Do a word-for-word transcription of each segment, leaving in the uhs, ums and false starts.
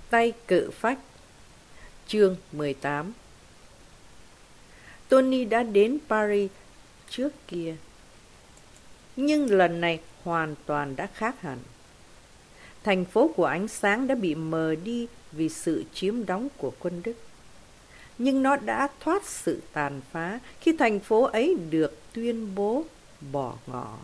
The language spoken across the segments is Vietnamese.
Tay cự phách. Chương mười tám. Tony đã đến Paris trước kia, nhưng lần này hoàn toàn đã khác hẳn. Thành phố của ánh sáng đã bị mờ đi vì sự chiếm đóng của quân Đức, nhưng nó đã thoát sự tàn phá khi thành phố ấy được tuyên bố bỏ ngỏ.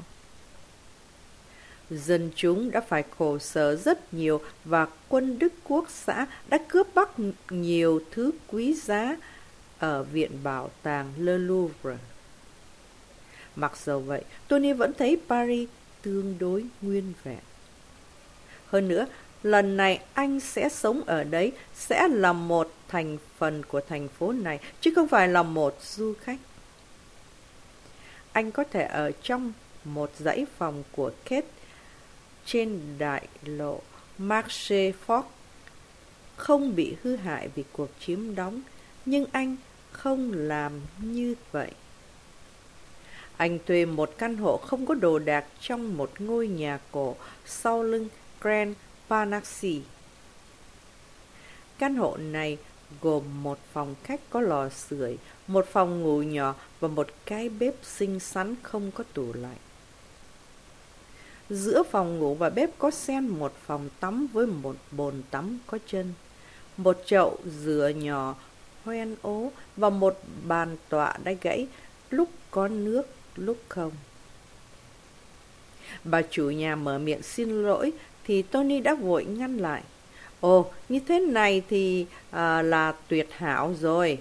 Dân chúng đã phải khổ sở rất nhiều và quân Đức Quốc xã đã cướp bắt nhiều thứ quý giá ở Viện Bảo tàng Le Louvre. Mặc dầu vậy, Tony vẫn thấy Paris tương đối nguyên vẹn. Hơn nữa, lần này anh sẽ sống ở đấy, sẽ là một thành phần của thành phố này, chứ không phải là một du khách. Anh có thể ở trong một dãy phòng của Kate trên đại lộ Marché Foch, không bị hư hại vì cuộc chiếm đóng, nhưng anh không làm như vậy. Anh thuê một căn hộ không có đồ đạc trong một ngôi nhà cổ sau lưng Grand Panaxi. Căn hộ này gồm một phòng khách có lò sưởi, một phòng ngủ nhỏ và một cái bếp xinh xắn không có tủ lạnh. Giữa phòng ngủ và bếp có xen một phòng tắm với một bồn tắm có chân, một chậu rửa nhỏ hoen ố và một bàn tọa đã gãy, lúc có nước, lúc không. Bà chủ nhà mở miệng xin lỗi thì Tony đã vội ngăn lại. Ồ, như thế này thì à, là tuyệt hảo rồi.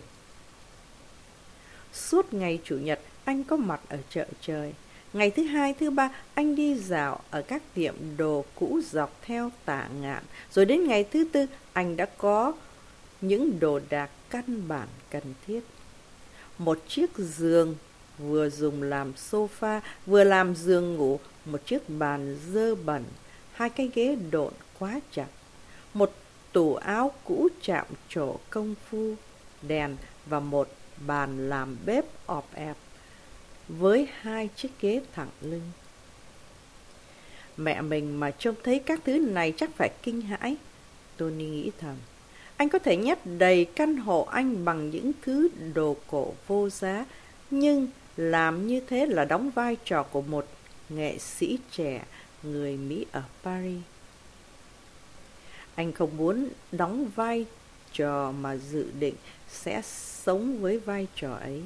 Suốt ngày Chủ nhật, anh có mặt ở chợ trời. Ngày thứ hai, thứ ba, anh đi dạo ở các tiệm đồ cũ dọc theo Tả Ngạn. Rồi đến ngày thứ tư, anh đã có những đồ đạc căn bản cần thiết. Một chiếc giường vừa dùng làm sofa, vừa làm giường ngủ, một chiếc bàn dơ bẩn, hai cái ghế độn quá chặt, một tủ áo cũ chạm trổ công phu, đèn và một bàn làm bếp ọp ẹp với hai chiếc ghế thẳng lưng. Mẹ mình mà trông thấy các thứ này chắc phải kinh hãi, Tony nghĩ thầm. Anh có thể nhét đầy căn hộ anh bằng những thứ đồ cổ vô giá, nhưng làm như thế là đóng vai trò của một nghệ sĩ trẻ người Mỹ ở Paris. Anh không muốn đóng vai trò mà dự định sẽ sống với vai trò ấy.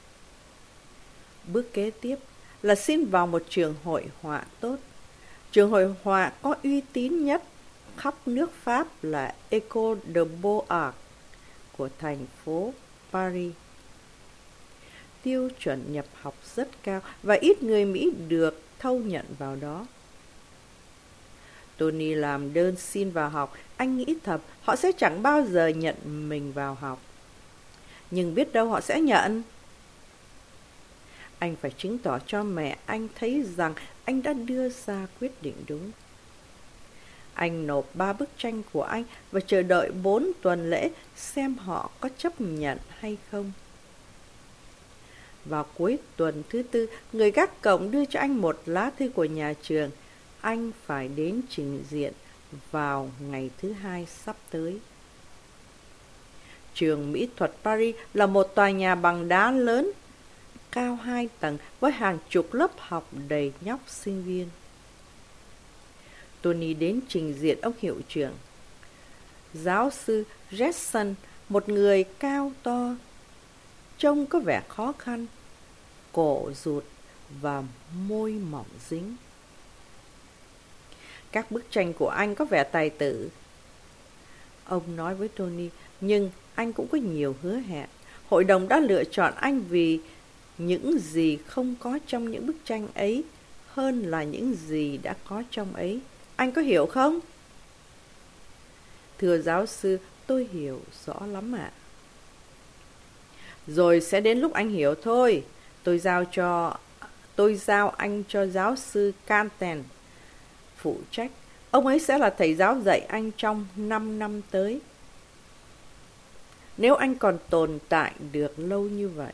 Bước kế tiếp là xin vào một trường hội họa tốt. Trường hội họa có uy tín nhất khắp nước Pháp là École de Beaux-Arts của thành phố Paris. Tiêu chuẩn nhập học rất cao và ít người Mỹ được thâu nhận vào đó. Tony làm đơn xin vào học, anh nghĩ thầm họ sẽ chẳng bao giờ nhận mình vào học. Nhưng biết đâu họ sẽ nhận. Anh phải chứng tỏ cho mẹ anh thấy rằng anh đã đưa ra quyết định đúng. Anh nộp ba bức tranh của anh và chờ đợi bốn tuần lễ xem họ có chấp nhận hay không. Vào cuối tuần thứ tư, người gác cổng đưa cho anh một lá thư của nhà trường. Anh phải đến trình diện vào ngày thứ hai sắp tới. Trường Mỹ thuật Paris là một tòa nhà bằng đá lớn, cao hai tầng với hàng chục lớp học đầy nhóc sinh viên. Tony đến trình diện ông hiệu trưởng. Giáo sư Jackson, một người cao to, trông có vẻ khó khăn, cổ rụt và môi mỏng dính. Các bức tranh của anh có vẻ tài tử, ông nói với Tony, nhưng anh cũng có nhiều hứa hẹn. Hội đồng đã lựa chọn anh vì những gì không có trong những bức tranh ấy hơn là những gì đã có trong ấy. Anh có hiểu không? Thưa giáo sư, tôi hiểu rõ lắm ạ. Rồi sẽ đến lúc anh hiểu thôi. Tôi giao cho tôi giao anh cho giáo sư Canten phụ trách. Ông ấy sẽ là thầy giáo dạy anh trong năm năm tới. Nếu anh còn tồn tại được lâu như vậy.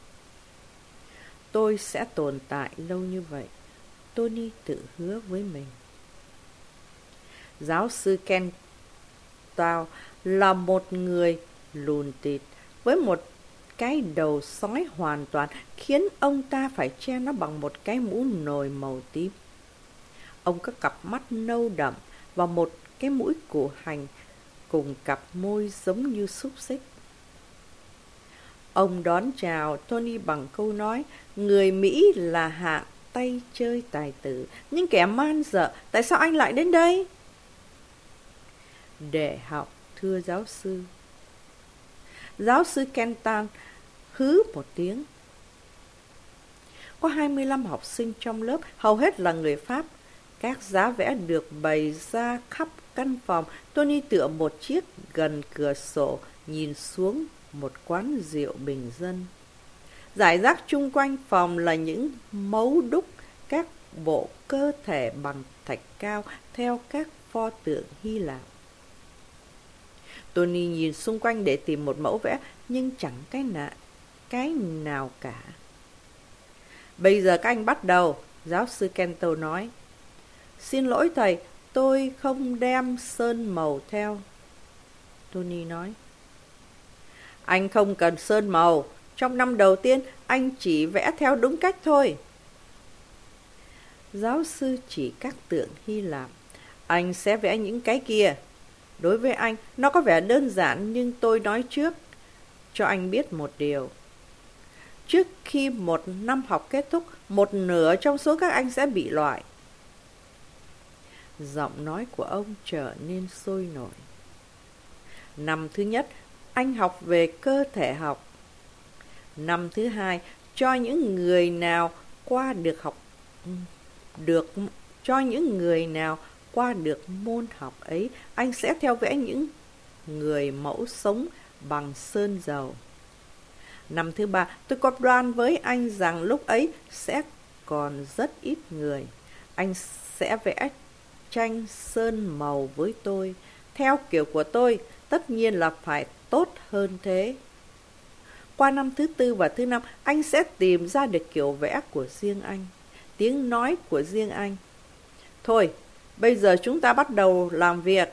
Tôi sẽ tồn tại lâu như vậy, Tony tự hứa với mình. Giáo sư Ken Gustav là một người lùn tịt với một cái đầu sói hoàn toàn, khiến ông ta phải che nó bằng một cái mũ nồi màu tím. Ông có cặp mắt nâu đậm và một cái mũi củ hành cùng cặp môi giống như xúc xích. Ông đón chào Tony bằng câu nói, người Mỹ là hạng tay chơi tài tử, nhưng kẻ man dợ, tại sao anh lại đến đây? Để học, thưa giáo sư. Giáo sư Kenton hứ một tiếng. Có hai mươi lăm học sinh trong lớp, hầu hết là người Pháp. Các giá vẽ được bày ra khắp căn phòng. Tony tựa một chiếc gần cửa sổ, nhìn xuống một quán rượu bình dân. Rải rác chung quanh phòng là những mấu đúc, các bộ cơ thể bằng thạch cao theo các pho tượng Hy Lạp. Tony nhìn xung quanh để tìm một mẫu vẽ, nhưng chẳng cái nào, cái nào cả. Bây giờ các anh bắt đầu, giáo sư Kento nói. Xin lỗi thầy, tôi không đem sơn màu theo. Tony nói. Anh không cần sơn màu, trong năm đầu tiên anh chỉ vẽ theo đúng cách thôi. Giáo sư chỉ các tượng Hy Lạp. Anh sẽ vẽ những cái kia. Đối với anh, nó có vẻ đơn giản, nhưng tôi nói trước cho anh biết một điều. Trước khi một năm học kết thúc, một nửa trong số các anh sẽ bị loại. Giọng nói của ông trở nên sôi nổi. Năm thứ nhất, anh học về cơ thể học. Năm thứ hai, cho những người nào qua được học được cho những người nào qua được môn học ấy, anh sẽ theo vẽ những người mẫu sống bằng sơn dầu. Năm thứ ba, tôi có đoán với anh rằng lúc ấy sẽ còn rất ít người. Anh sẽ vẽ tranh sơn màu với tôi, theo kiểu của tôi, tất nhiên là phải tốt hơn thế. Qua năm thứ tư và thứ năm, anh sẽ tìm ra được kiểu vẽ của riêng anh, tiếng nói của riêng anh. Thôi, bây giờ chúng ta bắt đầu làm việc.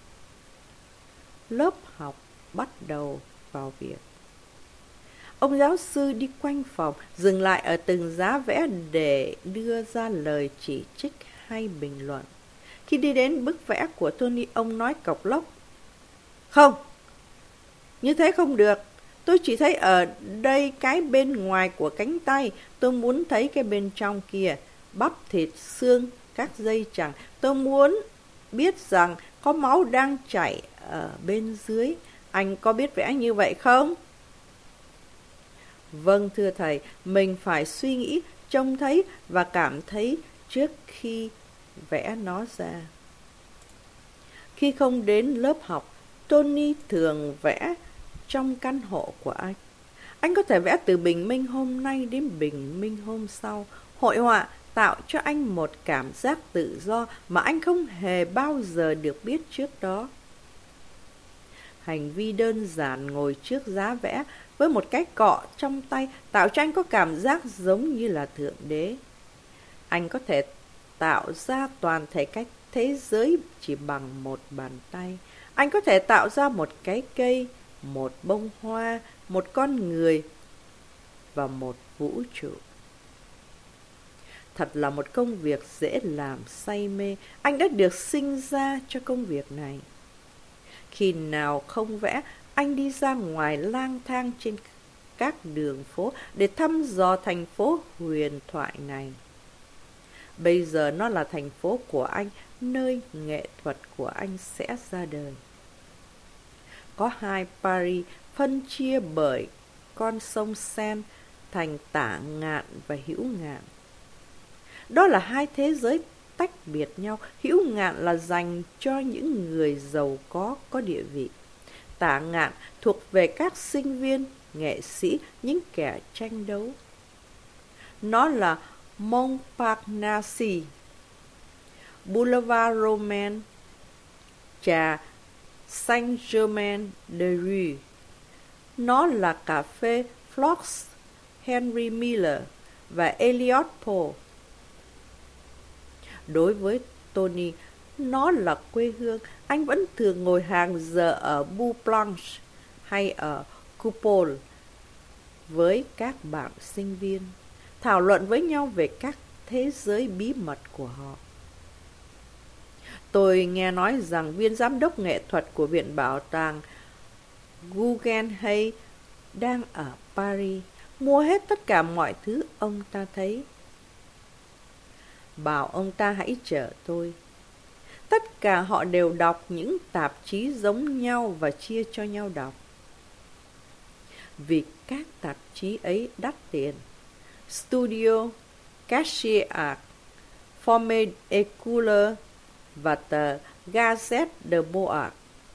Lớp học bắt đầu vào việc. Ông giáo sư đi quanh phòng, dừng lại ở từng giá vẽ để đưa ra lời chỉ trích hay bình luận. Khi đi đến bức vẽ của Tony, ông nói cộc lốc. Không, như thế không được. Tôi chỉ thấy ở đây cái bên ngoài của cánh tay. Tôi muốn thấy cái bên trong kia, bắp thịt, xương, các dây chằng. Tôi muốn biết rằng có máu đang chảy ở bên dưới. Anh có biết vẽ như vậy không? Vâng, thưa thầy, mình phải suy nghĩ, trông thấy và cảm thấy trước khi vẽ nó ra. Khi không đến lớp học, Tony thường vẽ trong căn hộ của anh. Anh có thể vẽ từ bình minh hôm nay đến bình minh hôm sau. Hội họa tạo cho anh một cảm giác tự do mà anh không hề bao giờ được biết trước đó. Hành vi đơn giản ngồi trước giá vẽ với một cái cọ trong tay tạo cho anh có cảm giác giống như là thượng đế. Anh có thể tạo ra toàn thể cái thế giới chỉ bằng một bàn tay. Anh có thể tạo ra một cái cây, một bông hoa, một con người và một vũ trụ. Thật là một công việc dễ làm say mê. Anh đã được sinh ra cho công việc này. Khi nào không vẽ, anh đi ra ngoài lang thang trên các đường phố để thăm dò thành phố huyền thoại này. Bây giờ nó là thành phố của anh, nơi nghệ thuật của anh sẽ ra đời. Có hai Paris phân chia bởi con sông Seine thành Tả Ngạn và Hữu Ngạn. Đó là hai thế giới tách biệt nhau. Hữu Ngạn là dành cho những người giàu có, có địa vị. Tả Ngạn thuộc về các sinh viên, nghệ sĩ, những kẻ tranh đấu. Nó là Montparnasse, Boulevard Romain, trà Saint-Germain-des-Prés. Nó là cà phê Fox, Henry Miller và Elliot Poe. Đối với Tony, nó là quê hương, anh vẫn thường ngồi hàng giờ ở Boule Blanche hay ở Coupole với các bạn sinh viên, thảo luận với nhau về các thế giới bí mật của họ. Tôi nghe nói rằng viên giám đốc nghệ thuật của Viện Bảo tàng Guggenheim đang ở Paris, mua hết tất cả mọi thứ ông ta thấy. Bảo ông ta hãy chở tôi. Tất cả họ đều đọc những tạp chí giống nhau và chia cho nhau đọc. Vì các tạp chí ấy đắt tiền. Studio, Cahiers Art, Forme et Couleur và tờ Gazette de Beaux Arts.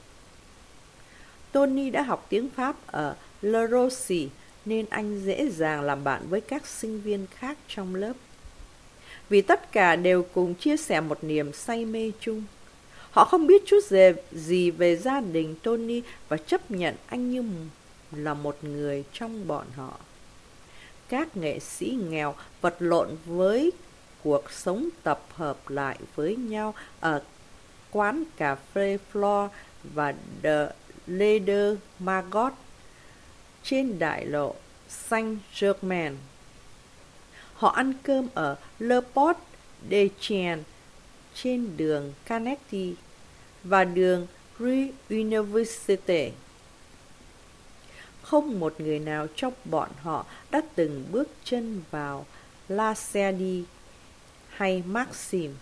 Tony đã học tiếng Pháp ở Le Rossi nên anh dễ dàng làm bạn với các sinh viên khác trong lớp. Vì tất cả đều cùng chia sẻ một niềm say mê chung. Họ không biết chút gì về gia đình Tony và chấp nhận anh như là một người trong bọn họ. Các nghệ sĩ nghèo vật lộn với cuộc sống tập hợp lại với nhau ở quán cà phê Flore và The Leader Margot trên đại lộ Saint-Germain. Họ ăn cơm ở Le Porte des Chiens trên đường Carnegie và đường Rue Université. Không một người nào trong bọn họ đã từng bước chân vào La Cerdie hay Maxim.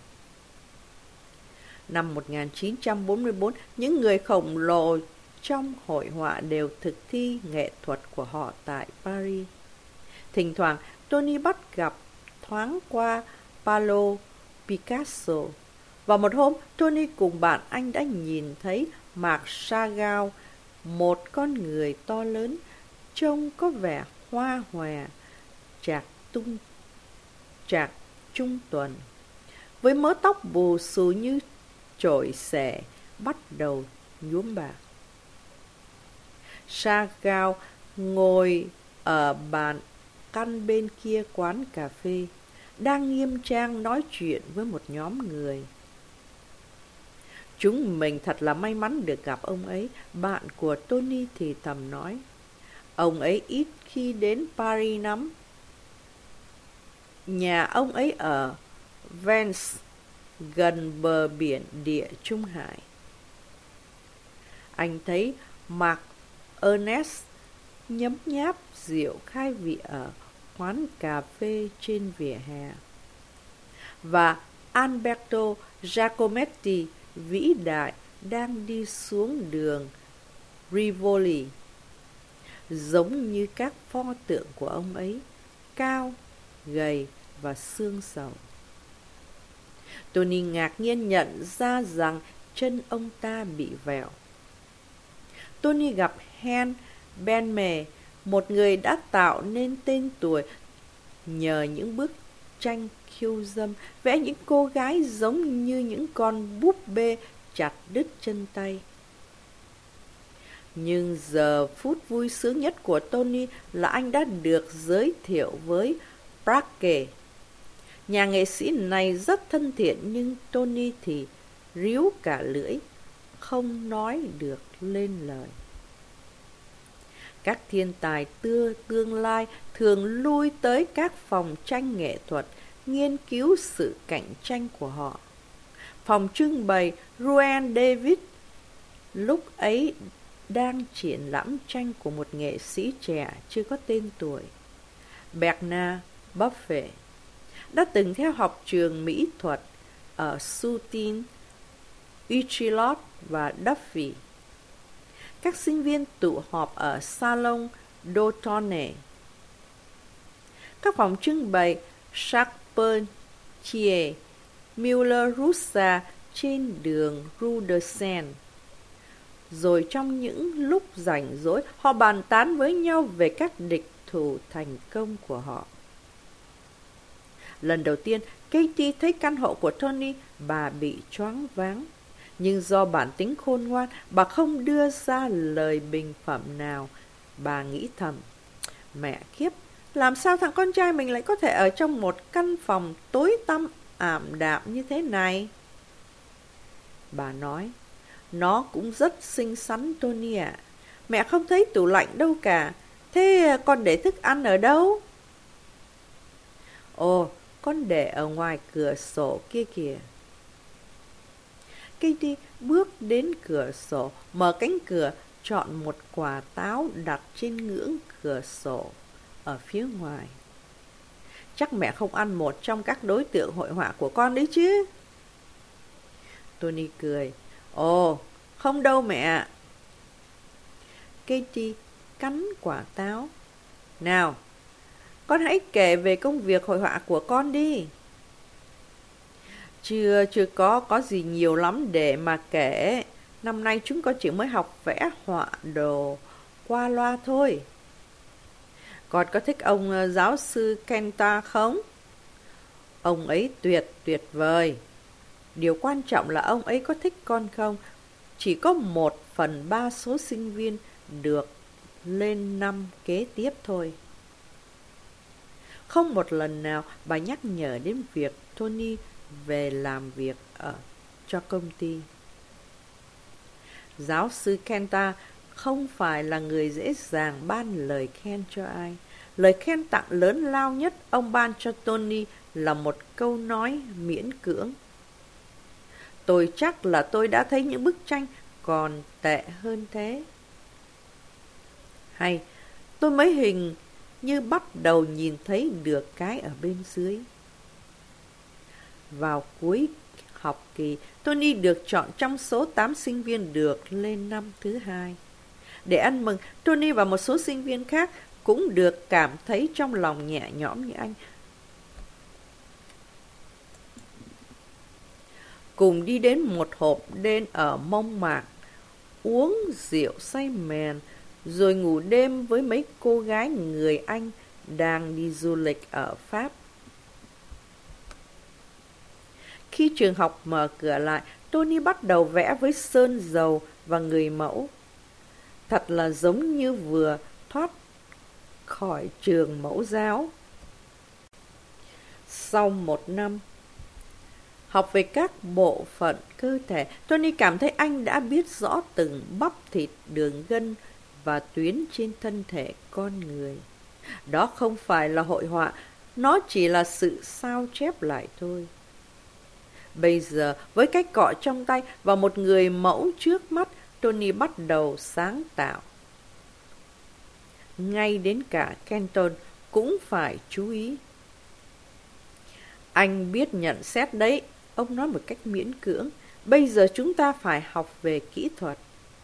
Năm một nghìn chín trăm bốn mươi tư, những người khổng lồ trong hội họa đều thực thi nghệ thuật của họ tại Paris. Thỉnh thoảng, Tony bắt gặp thoáng qua Pablo Picasso. Và một hôm, Tony cùng bạn anh đã nhìn thấy Marc Chagall, một con người to lớn, trông có vẻ hoa hòe, chạc tung chạc trung tuần, với mớ tóc bù xù như chổi xẻ, bắt đầu nhuốm bạc. Chagall ngồi ở bàn căn bên kia quán cà phê, đang nghiêm trang nói chuyện với một nhóm người. Chúng mình thật là may mắn được gặp ông ấy, bạn của Tony thì thầm nói. Ông ấy ít khi đến Paris lắm. Nhà ông ấy ở Vence, gần bờ biển Địa Trung Hải. Anh thấy Marc Ernest nhấm nháp rượu khai vị ở quán cà phê trên vỉa hè. Và Alberto Giacometti vĩ đại đang đi xuống đường Rivoli, giống như các pho tượng của ông ấy, cao, gầy và xương sầu. Tony ngạc nhiên nhận ra rằng chân ông ta bị vẹo. Tony gặp Hen Benme, một người đã tạo nên tên tuổi nhờ những bức tranh khiêu dâm, vẽ những cô gái giống như những con búp bê chặt đứt chân tay. Nhưng giờ phút vui sướng nhất của Tony là anh đã được giới thiệu với Braque. Nhà nghệ sĩ này rất thân thiện nhưng Tony thì ríu cả lưỡi, không nói được lên lời. Các thiên tài tưa tương lai thường lui tới các phòng tranh nghệ thuật, nghiên cứu sự cạnh tranh của họ. Phòng trưng bày Ruan David lúc ấy đang triển lãm tranh của một nghệ sĩ trẻ chưa có tên tuổi, Bernard Buffet, đã từng theo học trường mỹ thuật ở Soutine, Uchilot và Duffy. Các sinh viên tụ họp ở Salon d'Automne. Các phòng trưng bày Charpentier, Müller-Russa trên đường Rue de Seine. Rồi trong những lúc rảnh rỗi, họ bàn tán với nhau về các địch thủ thành công của họ. Lần đầu tiên, Katie thấy căn hộ của Tony, bà bị choáng váng. Nhưng do bản tính khôn ngoan, bà không đưa ra lời bình phẩm nào. Bà nghĩ thầm, mẹ kiếp, làm sao thằng con trai mình lại có thể ở trong một căn phòng tối tăm ảm đạm như thế này? Bà nói, nó cũng rất xinh xắn Tony ạ. Mẹ không thấy tủ lạnh đâu cả. Thế con để thức ăn ở đâu? Ồ, con để ở ngoài cửa sổ kia kìa. Katie bước đến cửa sổ, mở cánh cửa, chọn một quả táo đặt trên ngưỡng cửa sổ ở phía ngoài. Chắc mẹ không ăn một trong các đối tượng hội họa của con đấy chứ? Tony cười. Ồ, không đâu mẹ. Katie cắn quả táo. Nào, con hãy kể về công việc hội họa của con đi. Chưa, chưa có, có gì nhiều lắm để mà kể. Năm nay chúng con chỉ mới học vẽ họa đồ qua loa thôi. Con có thích ông giáo sư Kenta không? Ông ấy tuyệt tuyệt vời. Điều quan trọng là ông ấy có thích con không? Chỉ có một phần ba số sinh viên được lên năm kế tiếp thôi. Không một lần nào bà nhắc nhở đến việc Tony về làm việc ở cho công ty. Giáo sư Kenta không phải là người dễ dàng ban lời khen cho ai. Lời khen tặng lớn lao nhất ông ban cho Tony là một câu nói miễn cưỡng. Tôi chắc là tôi đã thấy những bức tranh còn tệ hơn thế. Hay, tôi mới hình như bắt đầu nhìn thấy được cái ở bên dưới. Vào cuối học kỳ, Tony được chọn trong số tám sinh viên được lên năm thứ hai. Để ăn mừng, Tony và một số sinh viên khác cũng được cảm thấy trong lòng nhẹ nhõm như anh. Cùng đi đến một hộp đêm ở Mông Mạc, uống rượu say mèn, rồi ngủ đêm với mấy cô gái người Anh đang đi du lịch ở Pháp. Khi trường học mở cửa lại, Tony bắt đầu vẽ với sơn dầu và người mẫu. Thật là giống như vừa thoát khỏi trường mẫu giáo. Sau một năm học về các bộ phận cơ thể, Tony cảm thấy anh đã biết rõ từng bắp thịt, đường gân và tuyến trên thân thể con người. Đó không phải là hội họa, nó chỉ là sự sao chép lại thôi. Bây giờ, với cái cọ trong tay và một người mẫu trước mắt, Tony bắt đầu sáng tạo. Ngay đến cả Kenton cũng phải chú ý. Anh biết nhận xét đấy, ông nói một cách miễn cưỡng. Bây giờ chúng ta phải học về kỹ thuật.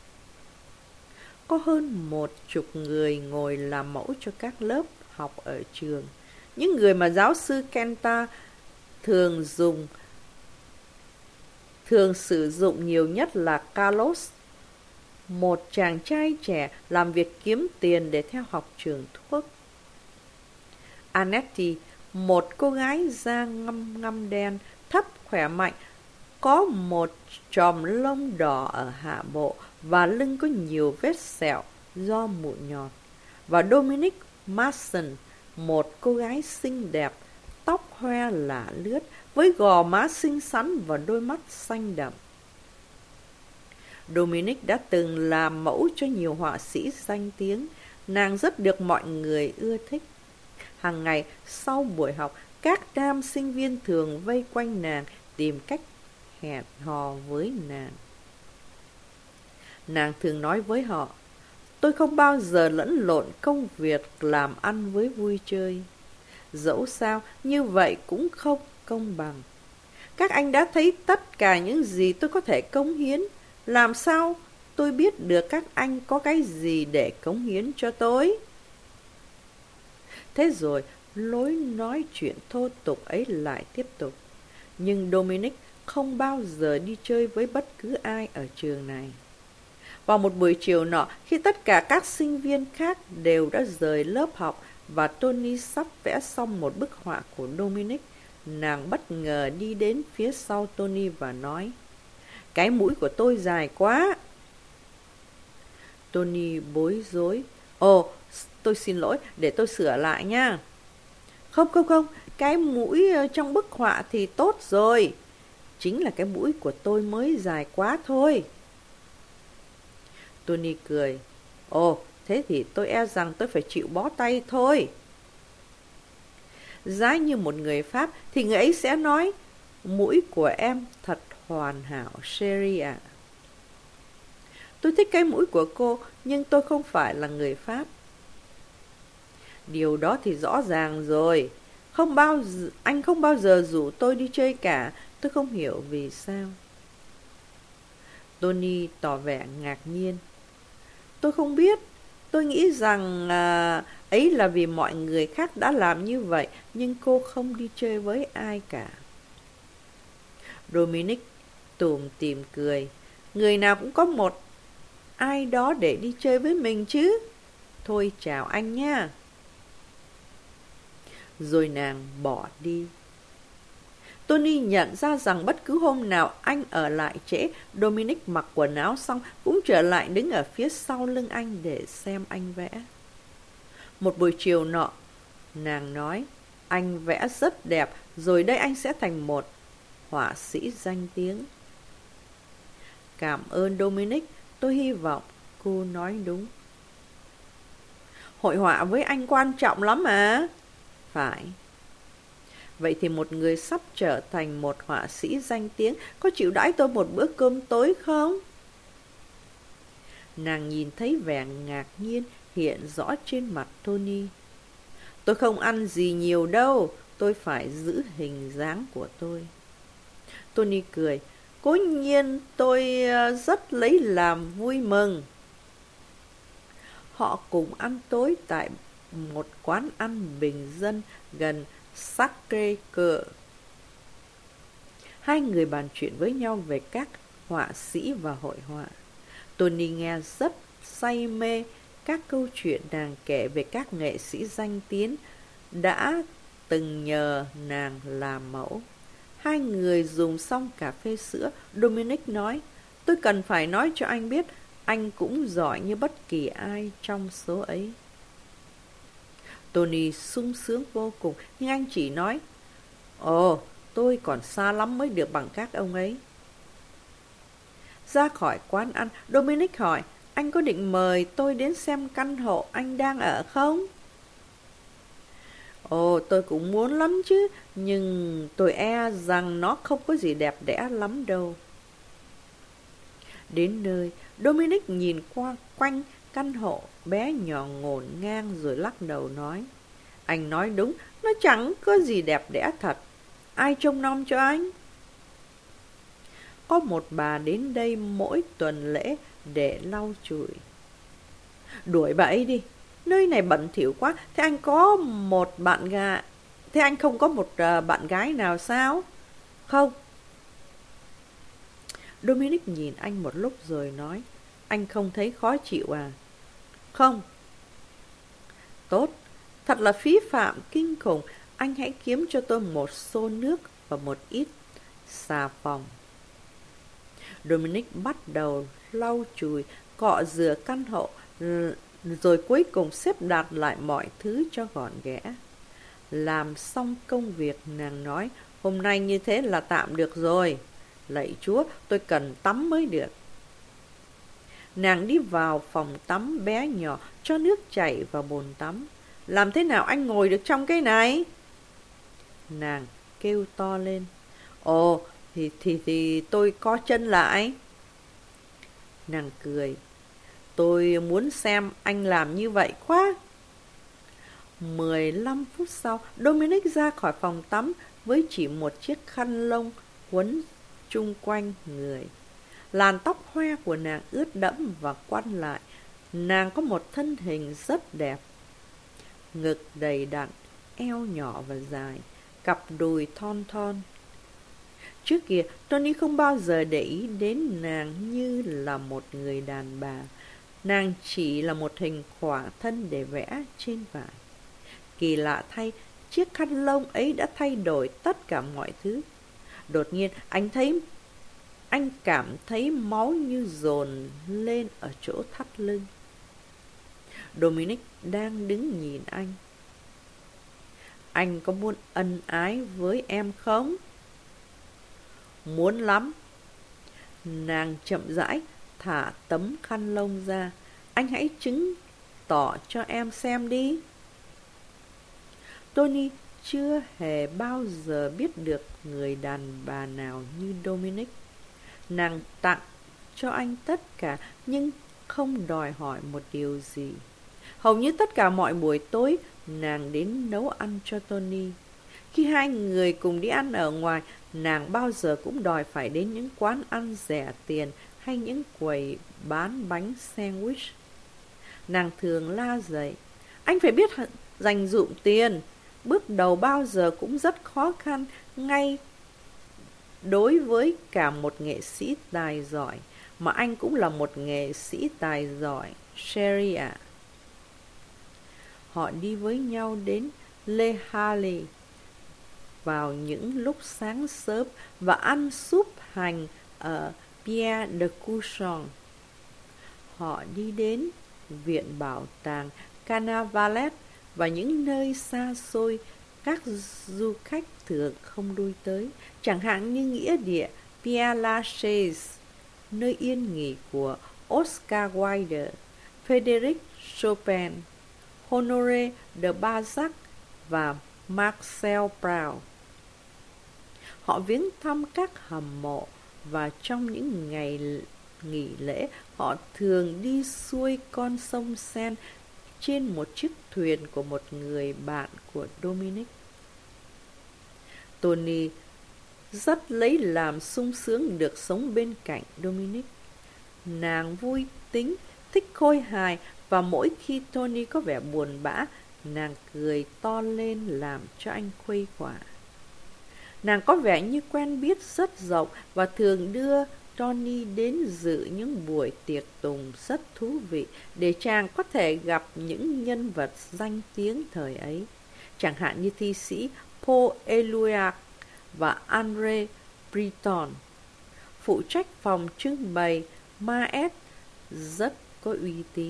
Có hơn một chục người ngồi làm mẫu cho các lớp học ở trường. Những người mà giáo sư Kenta thường dùng thường sử dụng nhiều nhất là Carlos, một chàng trai trẻ làm việc kiếm tiền để theo học trường thuốc. Annette, một cô gái da ngăm ngăm đen, thấp khỏe mạnh, có một chòm lông đỏ ở hạ bộ và lưng có nhiều vết sẹo do mụn nhọt. Và Dominic Mason, một cô gái xinh đẹp, tóc hoe lả lướt, với gò má xinh xắn và đôi mắt xanh đậm. Dominic đã từng làm mẫu cho nhiều họa sĩ danh tiếng. Nàng rất được mọi người ưa thích. Hàng ngày sau buổi học, các nam sinh viên thường vây quanh nàng tìm cách hẹn hò với nàng. Nàng thường nói với họ, tôi không bao giờ lẫn lộn công việc làm ăn với vui chơi. Dẫu sao, như vậy cũng không công bằng. Các anh đã thấy tất cả những gì tôi có thể cống hiến. Làm sao tôi biết được các anh có cái gì để cống hiến cho tôi? Thế rồi, lối nói chuyện thô tục ấy lại tiếp tục. Nhưng Dominic không bao giờ đi chơi với bất cứ ai ở trường này. Vào một buổi chiều nọ, khi tất cả các sinh viên khác đều đã rời lớp học và Tony sắp vẽ xong một bức họa của Dominic, nàng bất ngờ đi đến phía sau Tony và nói, cái mũi của tôi dài quá. Tony bối rối. Ồ, tôi xin lỗi, để tôi sửa lại nha. Không, không, không, cái mũi trong bức họa thì tốt rồi. Chính là cái mũi của tôi mới dài quá thôi. Tony cười. Ồ, thế thì tôi e rằng tôi phải chịu bó tay thôi. Giá như một người Pháp thì người ấy sẽ nói, mũi của em thật hoàn hảo, Sherry ạ. Tôi thích cái mũi của cô, nhưng tôi không phải là người Pháp. Điều đó thì rõ ràng rồi. Không bao giờ, anh không bao giờ rủ tôi đi chơi cả. Tôi không hiểu vì sao. Tony tỏ vẻ ngạc nhiên. Tôi không biết. Tôi nghĩ rằng à, ấy là vì mọi người khác đã làm như vậy, nhưng cô không đi chơi với ai cả. Dominic tủm tỉm cười. Người nào cũng có một ai đó để đi chơi với mình chứ. Thôi chào anh nha. Rồi nàng bỏ đi. Tony nhận ra rằng bất cứ hôm nào anh ở lại trễ, Dominic mặc quần áo xong cũng trở lại đứng ở phía sau lưng anh để xem anh vẽ. Một buổi chiều nọ, nàng nói, anh vẽ rất đẹp, rồi đây anh sẽ thành một họa sĩ danh tiếng. Cảm ơn Dominic, tôi hy vọng cô nói đúng. Hội họa với anh quan trọng lắm à? Phải. Vậy thì một người sắp trở thành một họa sĩ danh tiếng có chịu đãi tôi một bữa cơm tối không? Nàng nhìn thấy vẻ ngạc nhiên hiện rõ trên mặt Tony. Tôi không ăn gì nhiều đâu, tôi phải giữ hình dáng của tôi. Tony cười. Cố nhiên tôi rất lấy làm vui mừng. Họ cùng ăn tối tại một quán ăn bình dân gần Sacré-Cœur. Hai người bàn chuyện với nhau về các họa sĩ và hội họa. Tony nghe rất say mê các câu chuyện nàng kể về các nghệ sĩ danh tiếng đã từng nhờ nàng làm mẫu. Hai người dùng xong cà phê sữa, Dominic nói, tôi cần phải nói cho anh biết, anh cũng giỏi như bất kỳ ai trong số ấy. Tony sung sướng vô cùng, nhưng anh chỉ nói, ồ, tôi còn xa lắm mới được bằng các ông ấy. Ra khỏi quán ăn, Dominic hỏi, anh có định mời tôi đến xem căn hộ anh đang ở không? Ồ, tôi cũng muốn lắm chứ, nhưng tôi e rằng nó không có gì đẹp đẽ lắm đâu. Đến nơi, Dominic nhìn qua quanh căn hộ bé nhỏ ngổn ngang rồi lắc đầu nói, anh nói đúng, nó chẳng có gì đẹp đẽ thật. Ai trông nom cho anh? Có một bà đến đây mỗi tuần lễ để lau chùi. Đuổi bà ấy đi, nơi này bẩn thỉu quá. Thế anh có một bạn gà Thế anh không có một uh, bạn gái nào sao? Không. Dominic nhìn anh một lúc rồi nói, anh không thấy khó chịu à? Không. Tốt, thật là phí phạm kinh khủng. Anh hãy kiếm cho tôi một xô nước và một ít xà phòng. Dominic bắt đầu lau chùi, cọ rửa căn hộ, rồi cuối cùng xếp đặt lại mọi thứ cho gọn ghẽ. Làm xong công việc, nàng nói, hôm nay như thế là tạm được rồi. Lạy Chúa, tôi cần tắm mới được. Nàng đi vào phòng tắm bé nhỏ, cho nước chảy vào bồn tắm. Làm thế nào anh ngồi được trong cái này? Nàng kêu to lên. Ồ, thì, thì, thì tôi co chân lại. Nàng cười. Tôi muốn xem anh làm như vậy quá. Mười lăm phút sau, Dominic ra khỏi phòng tắm với chỉ một chiếc khăn lông quấn chung quanh người. Làn tóc hoe của nàng ướt đẫm và quăn lại. Nàng có một thân hình rất đẹp. Ngực đầy đặn, eo nhỏ và dài, cặp đùi thon thon. Trước kia, Tony không bao giờ để ý đến nàng như là một người đàn bà. Nàng chỉ là một hình khỏa thân để vẽ trên vải. Kỳ lạ thay, chiếc khăn lông ấy đã thay đổi tất cả mọi thứ. Đột nhiên, anh thấy anh cảm thấy máu như dồn lên ở chỗ thắt lưng. Dominic đang đứng nhìn anh. Anh có muốn ân ái với em không? Muốn lắm. Nàng chậm rãi thả tấm khăn lông ra. Anh hãy chứng tỏ cho em xem đi. Tony chưa hề bao giờ biết được người đàn bà nào như Dominic. Nàng tặng cho anh tất cả nhưng không đòi hỏi một điều gì. Hầu như tất cả mọi buổi tối, nàng đến nấu ăn cho Tony. Khi hai người cùng đi ăn ở ngoài, nàng bao giờ cũng đòi phải đến những quán ăn rẻ tiền hay những quầy bán bánh sandwich. Nàng thường la dậy: anh phải biết dành dụm tiền. Bước đầu bao giờ cũng rất khó khăn, ngay đối với cả một nghệ sĩ tài giỏi, mà anh cũng là một nghệ sĩ tài giỏi, Sherry ạ. Họ đi với nhau đến Le Halles vào những lúc sáng sớm và ăn súp hành ở Pierre de Couchon. Họ đi đến viện bảo tàng Canavallet và những nơi xa xôi các du khách thường không lui tới, chẳng hạn như nghĩa địa Père Lachaise, nơi yên nghỉ của Oscar Wilde, Frédéric Chopin, Honoré de Balzac và Marcel Proust. Họ viếng thăm các hầm mộ và trong những ngày nghỉ lễ, họ thường đi xuôi con sông Seine trên một chiếc thuyền của một người bạn của Dominic. Tony rất lấy làm sung sướng được sống bên cạnh Dominic. Nàng vui tính, thích khôi hài, và mỗi khi Tony có vẻ buồn bã, nàng cười to lên làm cho anh khuây khỏa. Nàng có vẻ như quen biết rất rộng và thường đưa Tony đến dự những buổi tiệc tùng rất thú vị để chàng có thể gặp những nhân vật danh tiếng thời ấy, chẳng hạn như thi sĩ Paul Eluard và André Breton, phụ trách phòng trưng bày Maes rất có uy tín.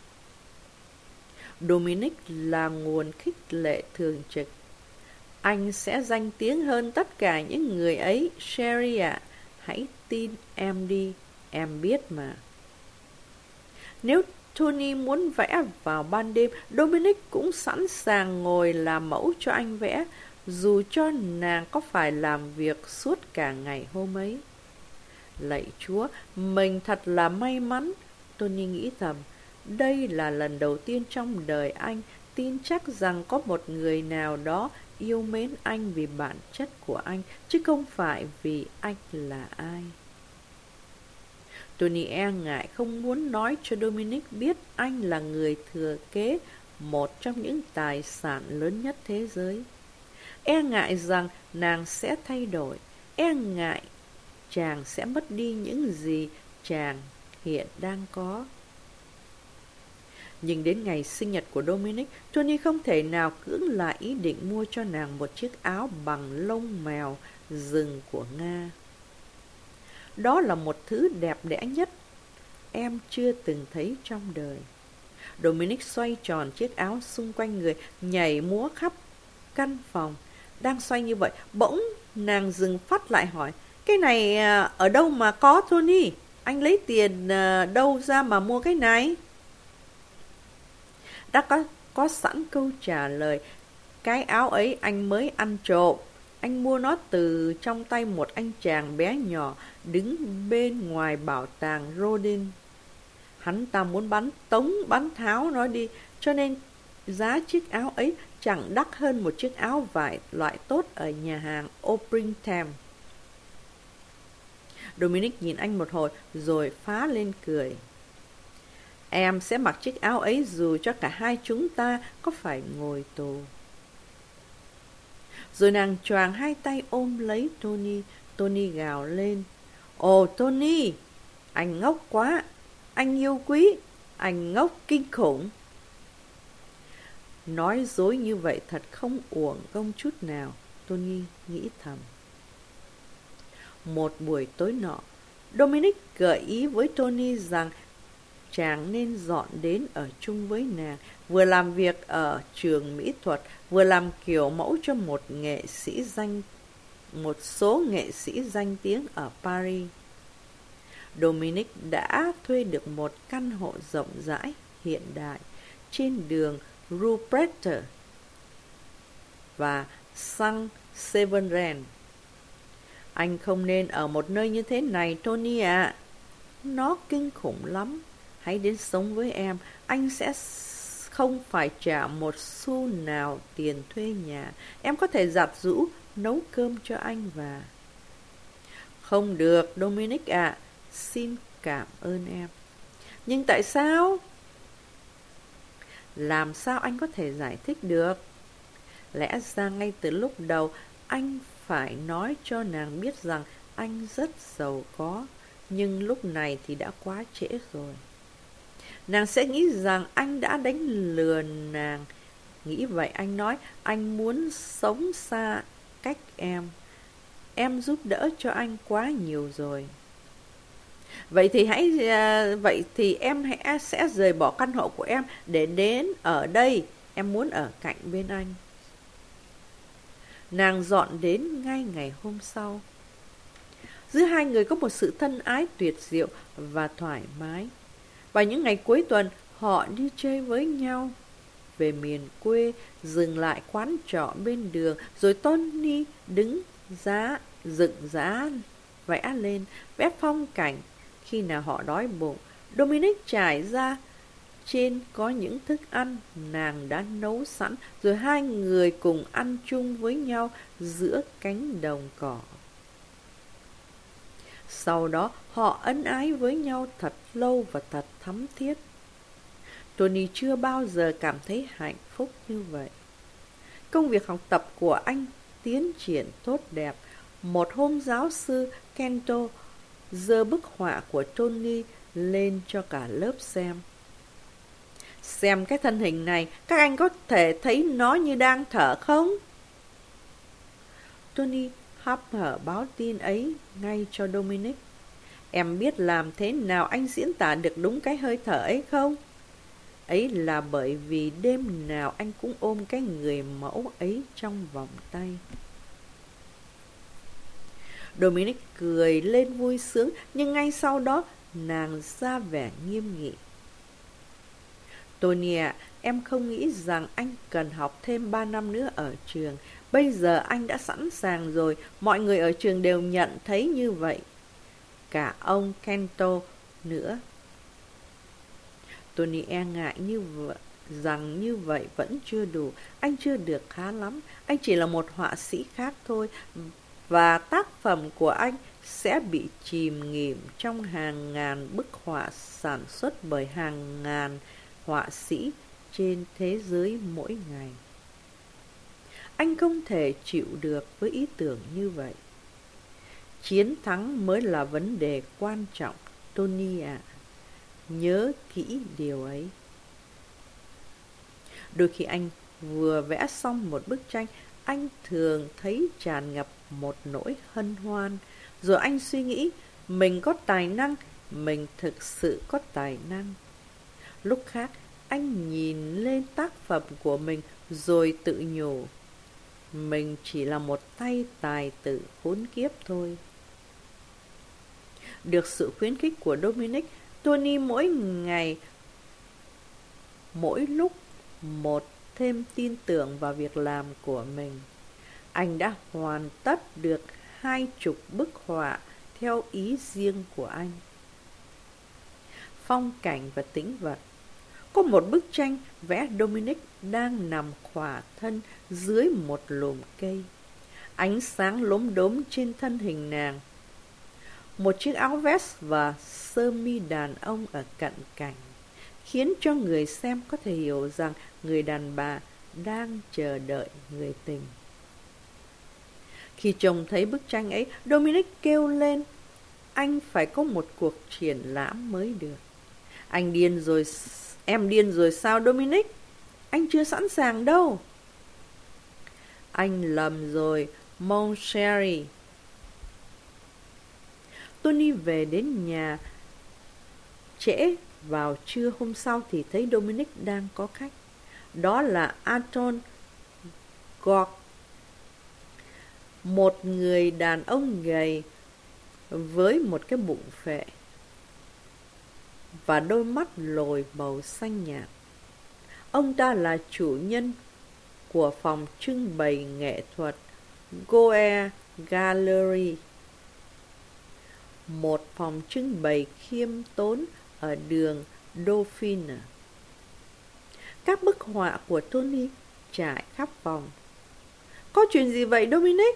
Dominic là nguồn khích lệ thường trực. Anh sẽ danh tiếng hơn tất cả những người ấy, Sherry ạ. Hãy tin em đi, em biết mà. Nếu Tony muốn vẽ vào ban đêm, Dominic cũng sẵn sàng ngồi làm mẫu cho anh vẽ, dù cho nàng có phải làm việc suốt cả ngày hôm ấy. Lạy Chúa, mình thật là may mắn, Tony nghĩ thầm. Đây là lần đầu tiên trong đời anh tin chắc rằng có một người nào đó yêu mến anh vì bản chất của anh, chứ không phải vì anh là ai. Tony e ngại không muốn nói cho Dominic biết anh là người thừa kế một trong những tài sản lớn nhất thế giới. E ngại rằng nàng sẽ thay đổi, e ngại chàng sẽ mất đi những gì chàng hiện đang có. Nhưng đến ngày sinh nhật của Dominic, Tony không thể nào cưỡng lại ý định mua cho nàng một chiếc áo bằng lông mèo rừng của Nga. Đó là một thứ đẹp đẽ nhất em chưa từng thấy trong đời. Dominic xoay tròn chiếc áo xung quanh người, nhảy múa khắp căn phòng. Đang xoay như vậy, bỗng nàng dừng phát lại hỏi: cái này ở đâu mà có, Tony? Anh lấy tiền đâu ra mà mua cái này? Đã có, có sẵn câu trả lời. Cái áo ấy anh mới ăn trộm. Anh mua nó từ trong tay một anh chàng bé nhỏ đứng bên ngoài bảo tàng Rodin. Hắn ta muốn bắn tống bắn tháo nó đi, cho nên giá chiếc áo ấy chẳng đắt hơn một chiếc áo vải loại tốt ở nhà hàng Opringham. Dominic nhìn anh một hồi rồi phá lên cười. Em sẽ mặc chiếc áo ấy dù cho cả hai chúng ta có phải ngồi tù. Rồi nàng choàng hai tay ôm lấy Tony. Tony gào lên: Ồ Tony, anh ngốc quá, anh yêu quý, anh ngốc kinh khủng. Nói dối như vậy thật không uổng công chút nào, Tony nghĩ thầm. Một buổi tối nọ, Dominic gợi ý với Tony rằng chàng nên dọn đến ở chung với nàng, vừa làm việc ở trường mỹ thuật, vừa làm kiểu mẫu cho một nghệ sĩ danh một số nghệ sĩ danh tiếng ở Paris. Dominic đã thuê được một căn hộ rộng rãi, hiện đại, trên đường Rupert và Saint-Séverin. Anh không nên ở một nơi như thế này, Tony ạ. À. Nó kinh khủng lắm. Hãy đến sống với em. Anh sẽ không phải trả một xu nào tiền thuê nhà. Em có thể giặt giũ, nấu cơm cho anh và... Không được, Dominic ạ. À. Xin cảm ơn em. Nhưng tại sao? Làm sao anh có thể giải thích được? Lẽ ra ngay từ lúc đầu anh phải nói cho nàng biết rằng anh rất giàu có. Nhưng lúc này thì đã quá trễ rồi. Nàng sẽ nghĩ rằng anh đã đánh lừa nàng. Nghĩ vậy anh nói anh muốn sống xa cách em. Em giúp đỡ cho anh quá nhiều rồi. Vậy thì hãy vậy thì em hãy sẽ rời bỏ căn hộ của em để đến ở đây. Em muốn ở cạnh bên anh. Nàng dọn đến ngay ngày hôm sau. Giữa hai người có một sự thân ái tuyệt diệu và thoải mái. Và những ngày cuối tuần họ đi chơi với nhau. Về miền quê, dừng lại quán trọ bên đường, rồi Tony đứng giá, dựng giá vẽ lên, vẽ phong cảnh. Khi nào họ đói bụng, Dominic trải ra trên có những thức ăn nàng đã nấu sẵn, rồi hai người cùng ăn chung với nhau giữa cánh đồng cỏ. Sau đó họ ân ái với nhau thật lâu và thật thắm thiết. Tony chưa bao giờ cảm thấy hạnh phúc như vậy. Công việc học tập của anh tiến triển tốt đẹp. Một hôm giáo sư Kento giơ bức họa của Tony lên cho cả lớp xem. Xem cái thân hình này, các anh có thể thấy nó như đang thở không? Tony hấp hở báo tin ấy ngay cho Dominic. Em biết làm thế nào anh diễn tả được đúng cái hơi thở ấy không? Ấy là bởi vì đêm nào anh cũng ôm cái người mẫu ấy trong vòng tay. Dominic cười lên vui sướng, nhưng ngay sau đó nàng ra vẻ nghiêm nghị. Tony ạ, em không nghĩ rằng anh cần học thêm ba năm nữa ở trường. Bây giờ anh đã sẵn sàng rồi, mọi người ở trường đều nhận thấy như vậy. Cả ông Kento nữa. Tony e ngại như vậy, rằng như vậy vẫn chưa đủ. Anh chưa được khá lắm. Anh chỉ là một họa sĩ khác thôi. Và tác phẩm của anh sẽ bị chìm nghỉm trong hàng ngàn bức họa sản xuất bởi hàng ngàn họa sĩ trên thế giới mỗi ngày. Anh không thể chịu được với ý tưởng như vậy. Chiến thắng mới là vấn đề quan trọng, Tony ạ. À. Nhớ kỹ điều ấy. Đôi khi anh vừa vẽ xong một bức tranh, anh thường thấy tràn ngập một nỗi hân hoan. Rồi anh suy nghĩ, mình có tài năng, mình thực sự có tài năng. Lúc khác, anh nhìn lên tác phẩm của mình rồi tự nhủ, mình chỉ là một tay tài tử khốn kiếp thôi. Được sự khuyến khích của Dominic, Tony mỗi ngày, mỗi lúc một thêm tin tưởng vào việc làm của mình. Anh đã hoàn tất được hai chục bức họa theo ý riêng của anh. Phong cảnh và tĩnh vật. Có một bức tranh vẽ Dominic đang nằm khỏa thân dưới một lùm cây. Ánh sáng lốm đốm trên thân hình nàng. Một chiếc áo vest và sơ mi đàn ông ở cận cảnh, khiến cho người xem có thể hiểu rằng người đàn bà đang chờ đợi người tình. Khi trông thấy bức tranh ấy, Dominic kêu lên, anh phải có một cuộc triển lãm mới được. Anh điên rồi, em điên rồi sao Dominic? Anh chưa sẵn sàng đâu. Anh lầm rồi, mon chéri. Tony về đến nhà trễ vào trưa hôm sau thì thấy Dominic đang có khách. Đó là Anton Gork. Một người đàn ông gầy với một cái bụng phệ và đôi mắt lồi màu xanh nhạt. Ông ta là chủ nhân của phòng trưng bày nghệ thuật Goya Gallery, một phòng trưng bày khiêm tốn ở đường Dauphine. Các bức họa của Tony trải khắp phòng. Có chuyện gì vậy Dominic?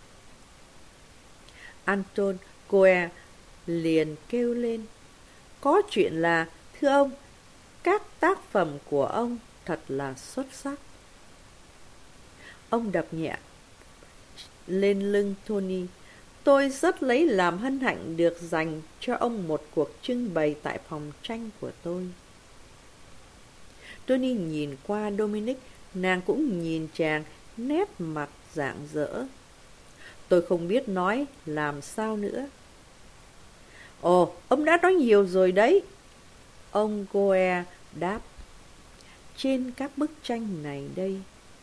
Anton Goya liền kêu lên. Có chuyện là, thưa ông, các tác phẩm của ông thật là xuất sắc. Ông đập nhẹ lên lưng Tony. Tôi rất lấy làm hân hạnh được dành cho ông một cuộc trưng bày tại phòng tranh của tôi. Tony nhìn qua Dominic, nàng cũng nhìn chàng, nét mặt rạng rỡ. Tôi không biết nói làm sao nữa. Ồ, ông đã nói nhiều rồi đấy. Ông Goya đáp. Trên các bức tranh này đây.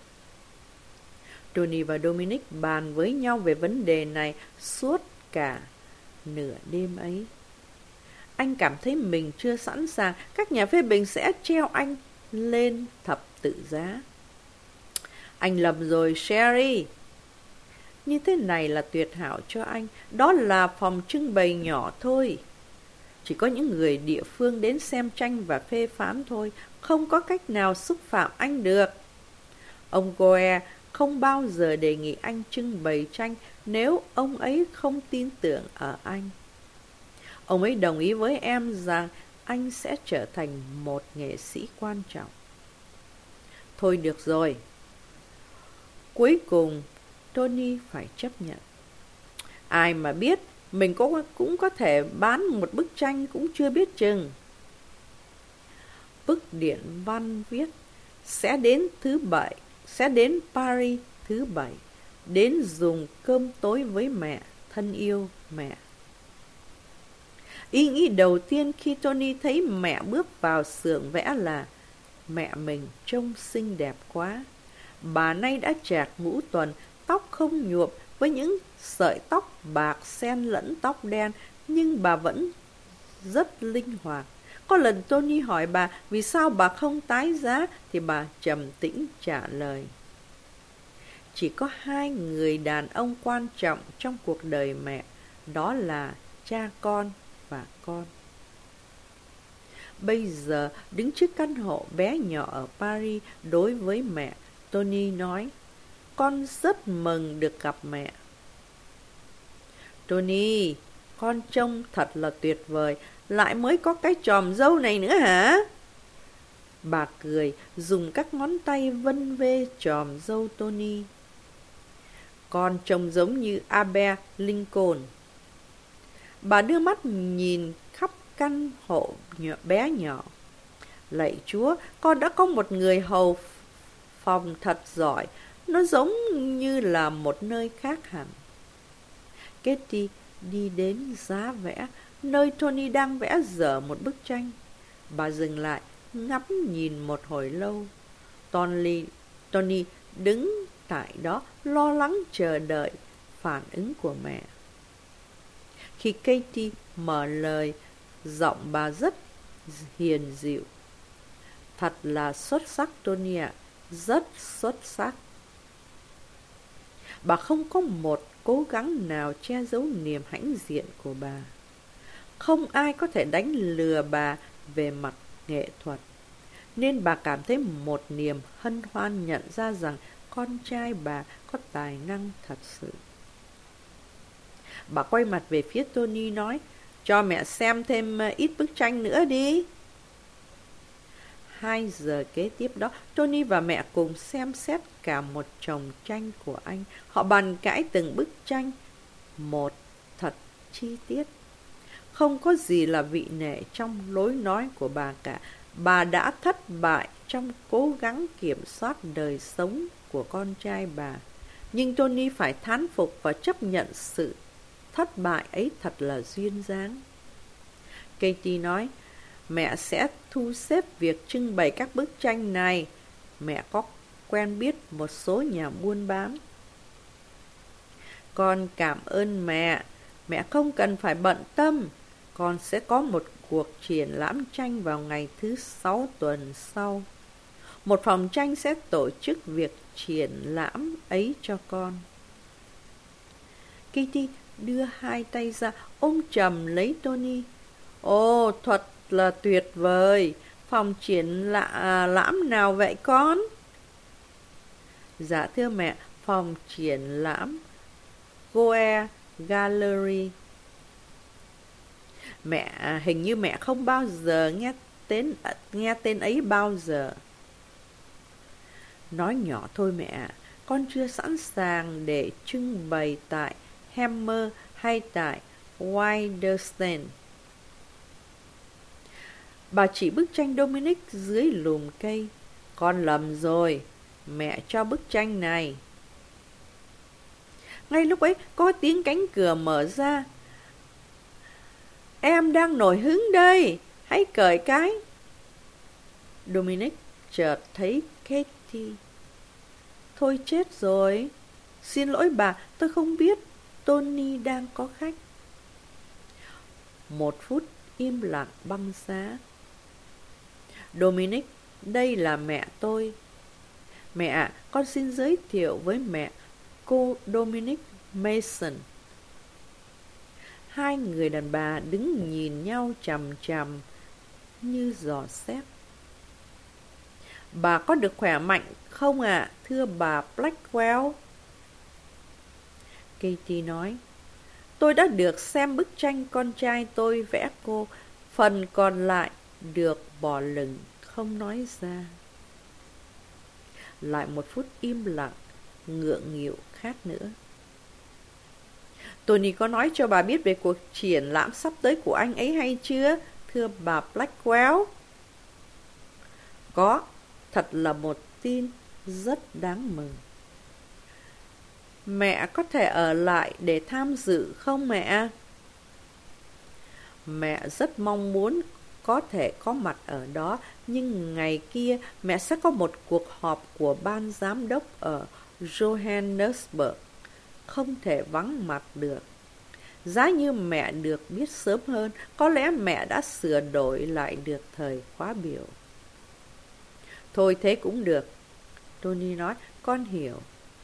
Tony và Dominic bàn với nhau về vấn đề này suốt cả nửa đêm ấy. Anh cảm thấy mình chưa sẵn sàng, các nhà phê bình sẽ treo anh lên thập tự giá. Anh lầm rồi, Sherry. Như thế này là tuyệt hảo cho anh. Đó là phòng trưng bày nhỏ thôi. Chỉ có những người địa phương đến xem tranh và phê phán thôi. Không có cách nào xúc phạm anh được. Ông Goya không bao giờ đề nghị anh trưng bày tranh nếu ông ấy không tin tưởng ở anh. Ông ấy đồng ý với em rằng anh sẽ trở thành một nghệ sĩ quan trọng. Thôi được rồi. Cuối cùng, Tony phải chấp nhận. Ai mà biết, mình có, cũng có thể bán một bức tranh cũng chưa biết chừng. Bức điện văn viết sẽ đến thứ bảy, sẽ đến Paris thứ bảy, đến dùng cơm tối với mẹ, thân yêu mẹ. Ý nghĩ đầu tiên khi Tony thấy mẹ bước vào xưởng vẽ là mẹ mình trông xinh đẹp quá. Bà nay đã chạc ngũ tuần, tóc không nhuộm với những sợi tóc bạc xen lẫn tóc đen, nhưng bà vẫn rất linh hoạt. Có lần Tony hỏi bà vì sao bà không tái giá thì bà trầm tĩnh trả lời. Chỉ có hai người đàn ông quan trọng trong cuộc đời mẹ, đó là cha con và con. Bây giờ, đứng trước căn hộ bé nhỏ ở Paris đối với mẹ, Tony nói, con rất mừng được gặp mẹ. Tony, con trông thật là tuyệt vời, lại mới có cái chòm râu này nữa hả? Bà cười, dùng các ngón tay vân vê chòm râu Tony. Con trông giống như Abe Lincoln. Bà đưa mắt nhìn khắp căn hộ nhỏ, bé nhỏ. Lạy Chúa, con đã có một người hầu phòng thật giỏi. Nó giống như là một nơi khác hẳn. Katie đi đến giá vẽ, nơi Tony đang vẽ dở một bức tranh. Bà dừng lại, ngắm nhìn một hồi lâu. Tony, Tony đứng tại đó, lo lắng chờ đợi phản ứng của mẹ. Khi Katie mở lời, giọng bà rất hiền dịu. Thật là xuất sắc Tony ạ, rất xuất sắc. Bà không có một cố gắng nào che giấu niềm hãnh diện của bà. Không ai có thể đánh lừa bà về mặt nghệ thuật, nên bà cảm thấy một niềm hân hoan nhận ra rằng con trai bà có tài năng thật sự. Bà quay mặt về phía Tony nói, cho mẹ xem thêm ít bức tranh nữa đi. Hai giờ kế tiếp đó, Tony và mẹ cùng xem xét cả một chồng tranh của anh. Họ bàn cãi từng bức tranh, một thật chi tiết. Không có gì là vị nể trong lối nói của bà cả. Bà đã thất bại trong cố gắng kiểm soát đời sống của con trai bà. Nhưng Tony phải thán phục và chấp nhận sự thất bại ấy thật là duyên dáng. Katie nói, mẹ sẽ thu xếp việc trưng bày các bức tranh này. Mẹ có quen biết một số nhà buôn bán. Con cảm ơn mẹ. Mẹ không cần phải bận tâm. Con sẽ có một cuộc triển lãm tranh vào ngày thứ sáu tuần sau. Một phòng tranh sẽ tổ chức việc triển lãm ấy cho con. Katie đưa hai tay ra ôm chầm lấy Tony. Ồ, thật là tuyệt vời. Phòng triển lãm nào vậy con? Dạ thưa mẹ, phòng triển lãm Goethe Gallery. Mẹ, hình như mẹ không bao giờ nghe tên, nghe tên ấy bao giờ. Nói nhỏ thôi mẹ, con chưa sẵn sàng để trưng bày tại Hammer hay tại Wilderstein. Bà chỉ bức tranh Dominic dưới lùm cây. Con lầm rồi, mẹ cho bức tranh này. Ngay lúc ấy có tiếng cánh cửa mở ra. Em đang nổi hứng đây, hãy cởi cái. Dominic chợt thấy Katie. Thôi chết rồi. Xin lỗi bà, tôi không biết Tony đang có khách. Một phút im lặng băng giá. Dominic, đây là mẹ tôi. Mẹ ạ, à, con xin giới thiệu với mẹ, cô Dominic Mason. Hai người đàn bà đứng nhìn nhau chằm chằm như dò xét. Bà có được khỏe mạnh không ạ, à, thưa bà Blackwell? Katie nói, tôi đã được xem bức tranh con trai tôi vẽ cô, phần còn lại được bỏ lửng không nói ra. Lại một phút im lặng, ngượng nghịu khác nữa. Tony có nói cho bà biết về cuộc triển lãm sắp tới của anh ấy hay chưa, thưa bà Blackwell? Có, thật là một tin rất đáng mừng. Mẹ có thể ở lại để tham dự không mẹ? Mẹ rất mong muốn có thể có mặt ở đó, nhưng ngày kia mẹ sẽ có một cuộc họp của ban giám đốc ở Johannesburg, không thể vắng mặt được. Giá như mẹ được biết sớm hơn, có lẽ mẹ đã sửa đổi lại được thời khóa biểu. Thôi thế cũng được, Tony nói, con hiểu.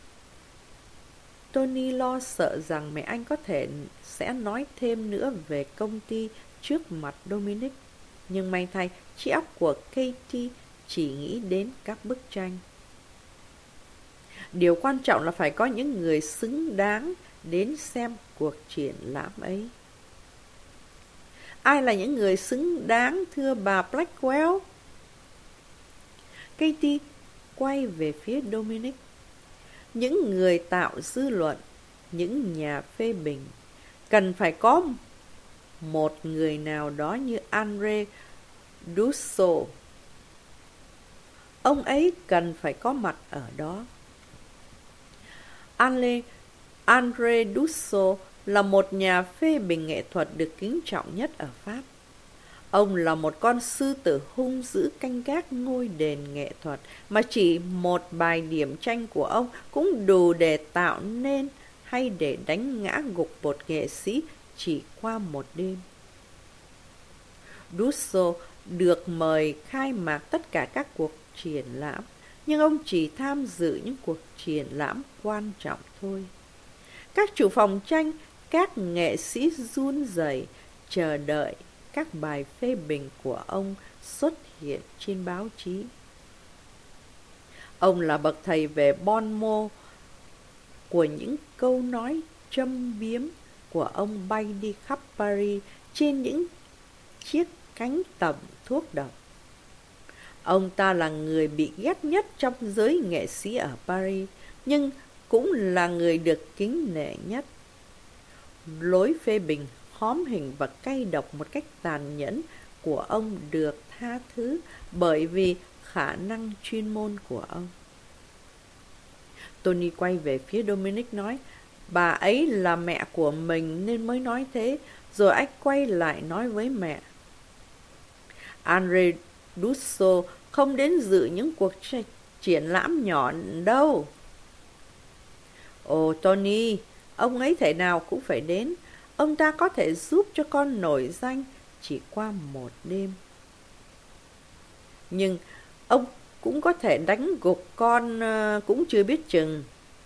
Tony lo sợ rằng mẹ anh có thể sẽ nói thêm nữa về công ty trước mặt Dominic. Nhưng may thay, trí óc của Katie chỉ nghĩ đến các bức tranh. Điều quan trọng là phải có những người xứng đáng đến xem cuộc triển lãm ấy. Ai là những người xứng đáng, thưa bà Blackwell? Katie quay về phía Dominic. Những người tạo dư luận, những nhà phê bình. Cần phải có một người nào đó như André Dussault. Ông ấy cần phải có mặt ở đó. André Dussault là một nhà phê bình nghệ thuật được kính trọng nhất ở Pháp. Ông là một con sư tử hung dữ canh gác ngôi đền nghệ thuật, mà chỉ một bài điểm tranh của ông cũng đủ để tạo nên hay để đánh ngã gục một nghệ sĩ chỉ qua một đêm. Dussault được mời khai mạc tất cả các cuộc triển lãm, nhưng ông chỉ tham dự những cuộc triển lãm quan trọng thôi. Các chủ phòng tranh, các nghệ sĩ run rẩy chờ đợi các bài phê bình của ông xuất hiện trên báo chí. Ông là bậc thầy về bon mot của những câu nói châm biếm của ông bay đi khắp Paris trên những chiếc cánh tẩm thuốc độc. Ông ta là người bị ghét nhất trong giới nghệ sĩ ở Paris, nhưng cũng là người được kính nể nhất. Lối phê bình hóm hình và cay độc một cách tàn nhẫn của ông được tha thứ bởi vì khả năng chuyên môn của ông. Tony quay về phía Dominic nói, bà ấy là mẹ của mình nên mới nói thế, rồi anh quay lại nói với mẹ. André Dussault không đến dự những cuộc triển lãm nhỏ đâu. Ồ Tony, ông ấy thể nào cũng phải đến. Ông ta có thể giúp cho con nổi danh chỉ qua một đêm. Nhưng ông cũng có thể đánh gục con uh, cũng chưa biết chừng.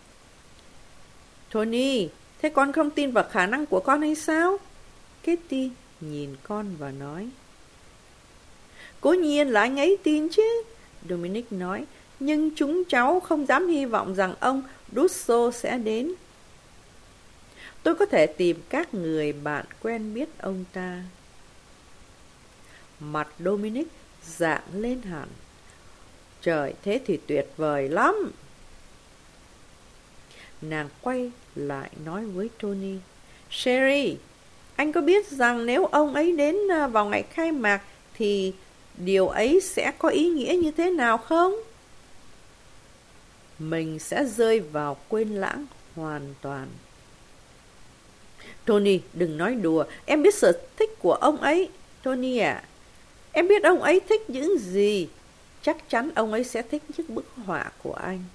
Tony, thế con không tin vào khả năng của con hay sao? Katie nhìn con và nói. Cố nhiên là anh ấy tin chứ, Dominic nói. Nhưng chúng cháu không dám hy vọng rằng ông Russo sẽ đến. Tôi có thể tìm các người bạn quen biết ông ta. Mặt Dominic rạng lên hẳn. Trời, thế thì tuyệt vời lắm. Nàng quay lại nói với Tony. Sherry, anh có biết rằng nếu ông ấy đến vào ngày khai mạc thì điều ấy sẽ có ý nghĩa như thế nào không? Mình sẽ rơi vào quên lãng hoàn toàn. Tony, đừng nói đùa. Em biết sở thích của ông ấy. Tony à, em biết ông ấy thích những gì. Chắc chắn ông ấy sẽ thích những bức họa của anh.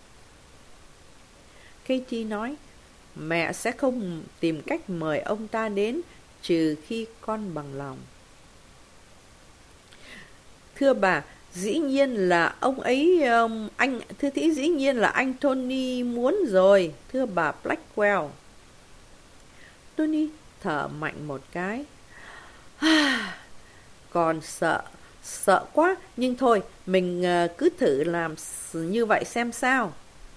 Katie nói, mẹ sẽ không tìm cách mời ông ta đến trừ khi con bằng lòng. Thưa bà, dĩ nhiên là ông ấy, um, anh, thưa thí dĩ nhiên là anh Tony muốn rồi, thưa bà Blackwell. Tony thở mạnh một cái. Còn sợ, sợ quá, nhưng thôi, mình uh, cứ thử làm như vậy xem sao.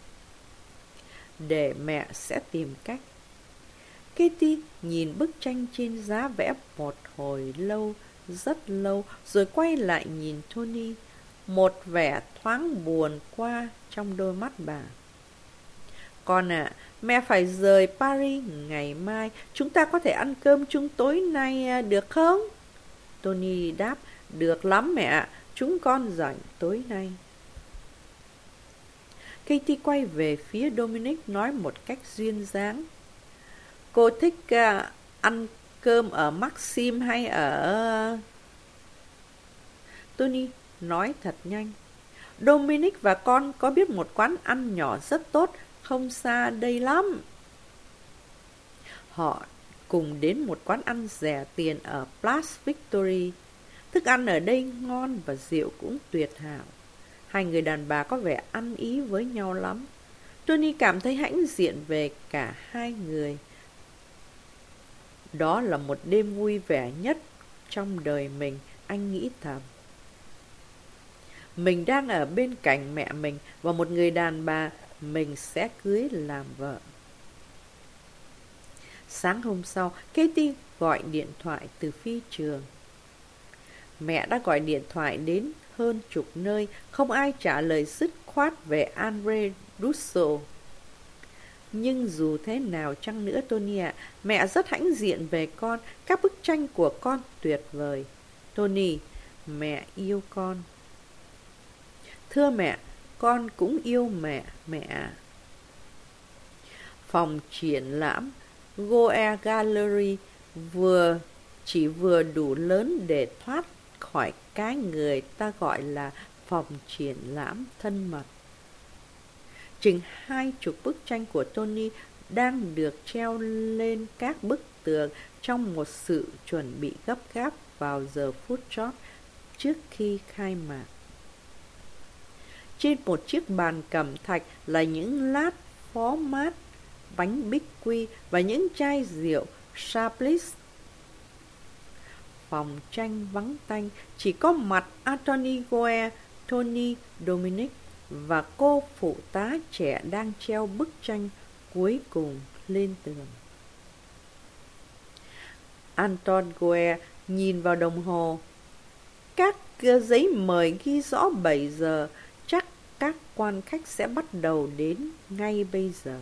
Để mẹ sẽ tìm cách. Katie nhìn bức tranh trên giá vẽ một hồi lâu, rất lâu, rồi quay lại nhìn Tony. Một vẻ thoáng buồn qua trong đôi mắt bà. Con ạ, à, mẹ phải rời Paris ngày mai. Chúng ta có thể ăn cơm chung tối nay được không? Tony đáp, được lắm mẹ ạ, chúng con rảnh tối nay. Katie quay về phía Dominic nói một cách duyên dáng. Cô thích uh, ăn cơm ở Maxim hay ở... Tony nói thật nhanh. Dominic và con có biết một quán ăn nhỏ rất tốt, không xa đây lắm. Họ cùng đến một quán ăn rẻ tiền ở Place Victory. Thức ăn ở đây ngon và rượu cũng tuyệt hảo. Hai người đàn bà có vẻ ăn ý với nhau lắm. Tony cảm thấy hãnh diện về cả hai người. Đó là một đêm vui vẻ nhất trong đời mình, anh nghĩ thầm. Mình đang ở bên cạnh mẹ mình và một người đàn bà mình sẽ cưới làm vợ. Sáng hôm sau, Katie gọi điện thoại từ phi trường. Mẹ đã gọi điện thoại đến hơn chục nơi, không ai trả lời dứt khoát về Andre Russo. Nhưng dù thế nào chăng nữa Tony ạ, à, mẹ rất hãnh diện về con, các bức tranh của con tuyệt vời. Tony, mẹ yêu con. Thưa mẹ, con cũng yêu mẹ, mẹ ạ. Phòng triển lãm Goya Gallery vừa chỉ vừa đủ lớn để thoát khỏi cái người ta gọi là phòng triển lãm thân mật. Chừng hai chục bức tranh của Tony đang được treo lên các bức tường trong một sự chuẩn bị gấp gáp vào giờ phút chót trước khi khai mạc. Trên một chiếc bàn cẩm thạch là những lát phó mát, bánh bích quy và những chai rượu Chablis. Phòng tranh vắng tanh, chỉ có mặt Anthony Goya, Tony, Dominic và cô phụ tá trẻ đang treo bức tranh cuối cùng lên tường. Anton Goya nhìn vào đồng hồ. Các giấy mời ghi rõ bảy giờ, chắc các quan khách sẽ bắt đầu đến ngay bây giờ.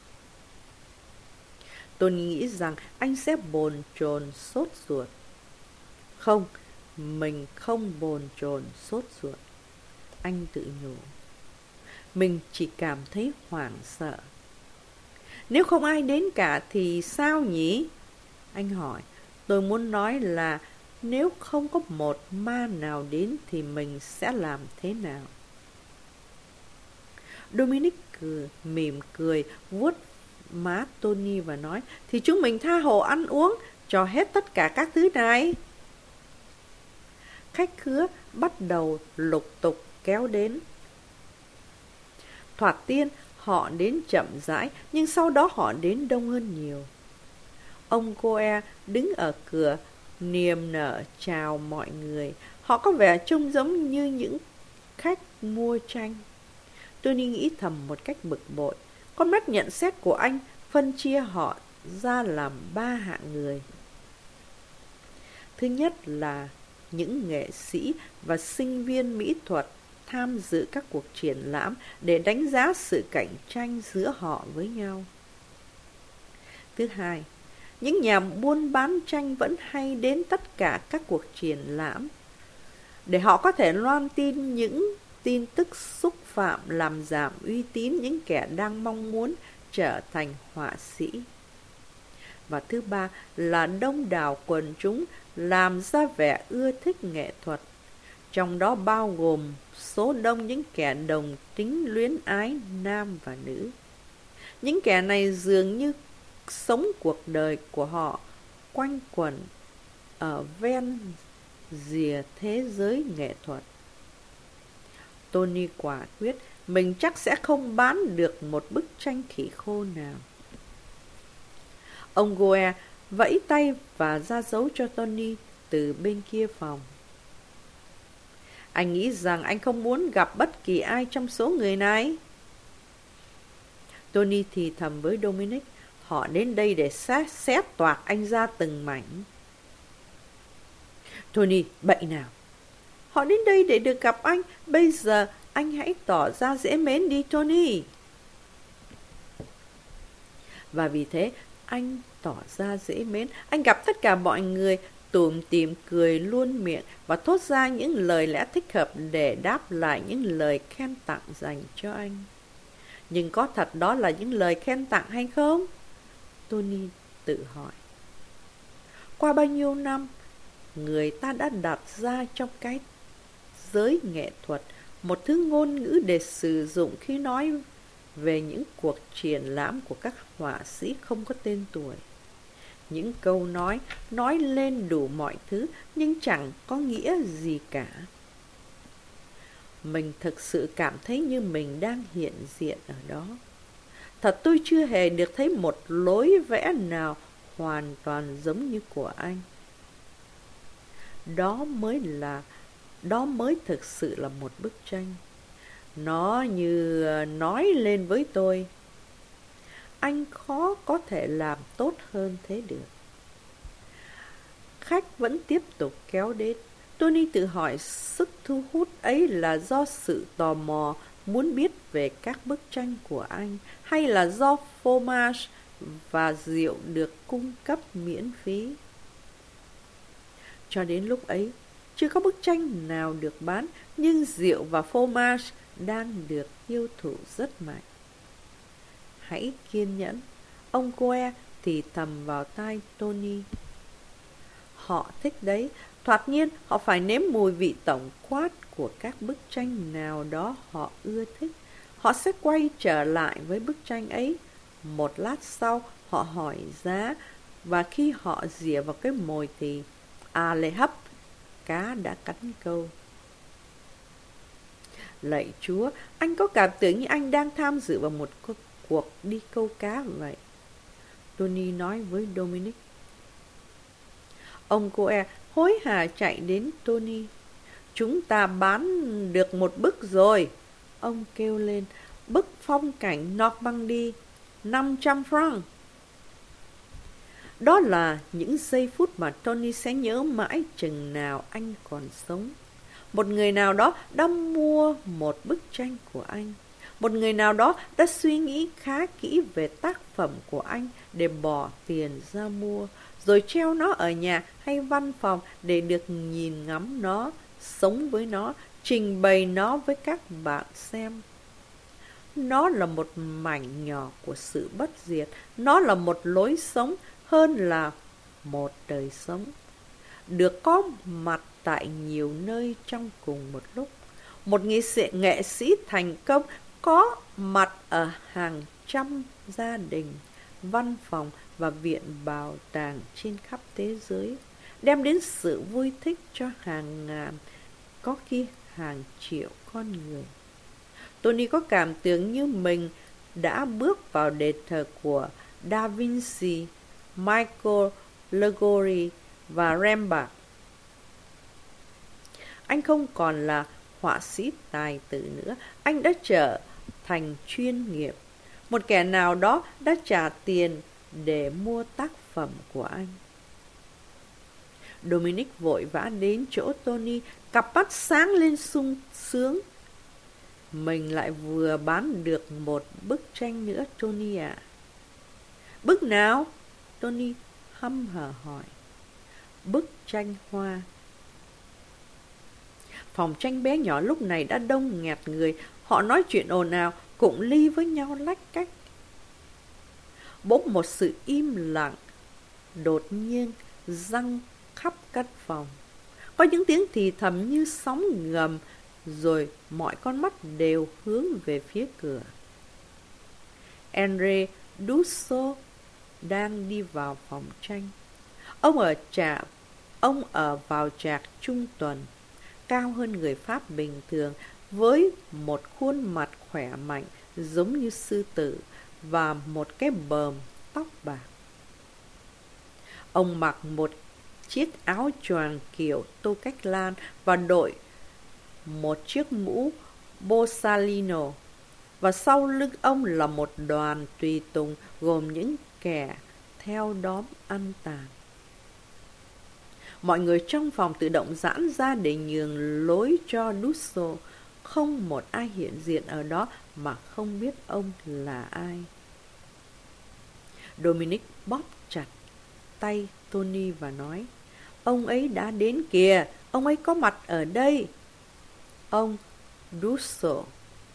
Tôi nghĩ rằng anh sẽ bồn chồn sốt ruột. Không, mình không bồn chồn sốt ruột. Anh tự nhủ. Mình chỉ cảm thấy hoảng sợ. Nếu không ai đến cả thì sao nhỉ? Anh hỏi. Tôi muốn nói là nếu không có một ma nào đến thì mình sẽ làm thế nào? Dominic cười, mỉm cười, vuốt má Tony và nói, thì chúng mình tha hồ ăn uống, cho hết tất cả các thứ này. Khách khứa bắt đầu lục tục kéo đến. Thoạt tiên, họ đến chậm rãi, nhưng sau đó họ đến đông hơn nhiều. Ông Goe đứng ở cửa, niềm nở chào mọi người. Họ có vẻ trông giống như những khách mua tranh. Tony nghĩ thầm một cách bực bội. Con mắt nhận xét của anh phân chia họ ra làm ba hạng người. Thứ nhất là những nghệ sĩ và sinh viên mỹ thuật tham dự các cuộc triển lãm để đánh giá sự cạnh tranh giữa họ với nhau. Thứ hai, những nhà buôn bán tranh vẫn hay đến tất cả các cuộc triển lãm để họ có thể loan tin những tin tức xúc phạm làm giảm uy tín những kẻ đang mong muốn trở thành họa sĩ. Và thứ ba là đông đảo quần chúng làm ra vẻ ưa thích nghệ thuật, trong đó bao gồm số đông những kẻ đồng tính luyến ái nam và nữ. Những kẻ này dường như sống cuộc đời của họ quanh quẩn ở ven rìa thế giới nghệ thuật. Tony quả quyết mình chắc sẽ không bán được một bức tranh khỉ khô nào. Ông Goe vẫy tay và ra dấu cho Tony từ bên kia phòng. Anh nghĩ rằng anh không muốn gặp bất kỳ ai trong số người này. Tony thì thầm với Dominic, họ đến đây để xét, xét toạc anh ra từng mảnh. Tony, bậy nào. Họ đến đây để được gặp anh. Bây giờ anh hãy tỏ ra dễ mến đi, Tony. Và vì thế anh tỏ ra dễ mến. Anh gặp tất cả mọi người, tủm tỉm cười luôn miệng và thốt ra những lời lẽ thích hợp để đáp lại những lời khen tặng dành cho anh. Nhưng có thật đó là những lời khen tặng hay không? Tony tự hỏi. Qua bao nhiêu năm, người ta đã đặt ra trong cái giới nghệ thuật một thứ ngôn ngữ để sử dụng khi nói về những cuộc triển lãm của các họa sĩ không có tên tuổi. Những câu nói nói lên đủ mọi thứ nhưng chẳng có nghĩa gì cả. Mình thực sự cảm thấy như mình đang hiện diện ở đó. Thật tôi chưa hề được thấy một lối vẽ nào hoàn toàn giống như của anh. Đó mới là, đó mới thực sự là một bức tranh. Nó như nói lên với tôi, anh khó có thể làm tốt hơn thế được. Khách vẫn tiếp tục kéo đến. Tony tự hỏi sức thu hút ấy là do sự tò mò muốn biết về các bức tranh của anh, hay là do fromage và rượu được cung cấp miễn phí. Cho đến lúc ấy, chưa có bức tranh nào được bán, nhưng rượu và fromage đang được tiêu thụ rất mạnh. Hãy kiên nhẫn, ông Goe thì thầm vào tai Tony. Họ thích đấy, thoạt nhiên họ phải nếm mùi vị tổng quát của các bức tranh nào đó họ ưa thích. Họ sẽ quay trở lại với bức tranh ấy. Một lát sau, họ hỏi giá, và khi họ dỉa vào cái mồi thì à lê hấp, cá đã cắn câu. Lạy Chúa, anh có cảm tưởng như anh đang tham dự vào một cuộc đi câu cá vậy. Tony nói với Dominic. Ông Goe hối hả chạy đến Tony. Chúng ta bán được một bức rồi. Ông kêu lên. Bức phong cảnh Normandy, năm trăm franc. Đó là những giây phút mà Tony sẽ nhớ mãi chừng nào anh còn sống. Một người nào đó đã mua một bức tranh của anh. Một người nào đó đã suy nghĩ khá kỹ về tác phẩm của anh để bỏ tiền ra mua, rồi treo nó ở nhà hay văn phòng để được nhìn ngắm nó, sống với nó, trình bày nó với các bạn xem. Nó là một mảnh nhỏ của sự bất diệt. Nó là một lối sống hơn là một đời sống. Được có mặt tại nhiều nơi trong cùng một lúc. Một nghệ sĩ, nghệ sĩ thành công có mặt ở hàng trăm gia đình, văn phòng và viện bảo tàng trên khắp thế giới, đem đến sự vui thích cho hàng ngàn, có khi hàng triệu con người. Tony có cảm tưởng như mình đã bước vào đền thờ của Da Vinci, Michelangelo và Rembrandt. Anh không còn là họa sĩ tài tử nữa, anh đã trở thành chuyên nghiệp. Một kẻ nào đó đã trả tiền để mua tác phẩm của anh. Dominic vội vã đến chỗ Tony, cặp mắt sáng lên sung sướng. Mình lại vừa bán được một bức tranh nữa, Tony ạ. À. Bức nào? Tony hăm hở hỏi. Bức tranh hoa. Phòng tranh bé nhỏ lúc này đã đông nghẹt người. Họ nói chuyện ồn ào, cụng ly với nhau lách cách. Bỗng một sự im lặng đột nhiên giăng khắp căn phòng. Có những tiếng thì thầm như sóng ngầm, rồi mọi con mắt đều hướng về phía cửa. André Dussault đang đi vào phòng tranh. Ông ở trạm, ông ở vào trạc trung tuần, cao hơn người Pháp bình thường, với một khuôn mặt khỏe mạnh giống như sư tử và một cái bờm tóc bạc. Ông mặc một chiếc áo choàng kiểu Tô Cách Lan và đội một chiếc mũ Borsalino, và sau lưng ông là một đoàn tùy tùng gồm những kẻ theo đóm ăn tàn. Mọi người trong phòng tự động giãn ra để nhường lối cho Dussault. Không một ai hiện diện ở đó mà không biết ông là ai. Dominic bóp chặt tay Tony và nói, ông ấy đã đến kìa, ông ấy có mặt ở đây. Ông Dussault.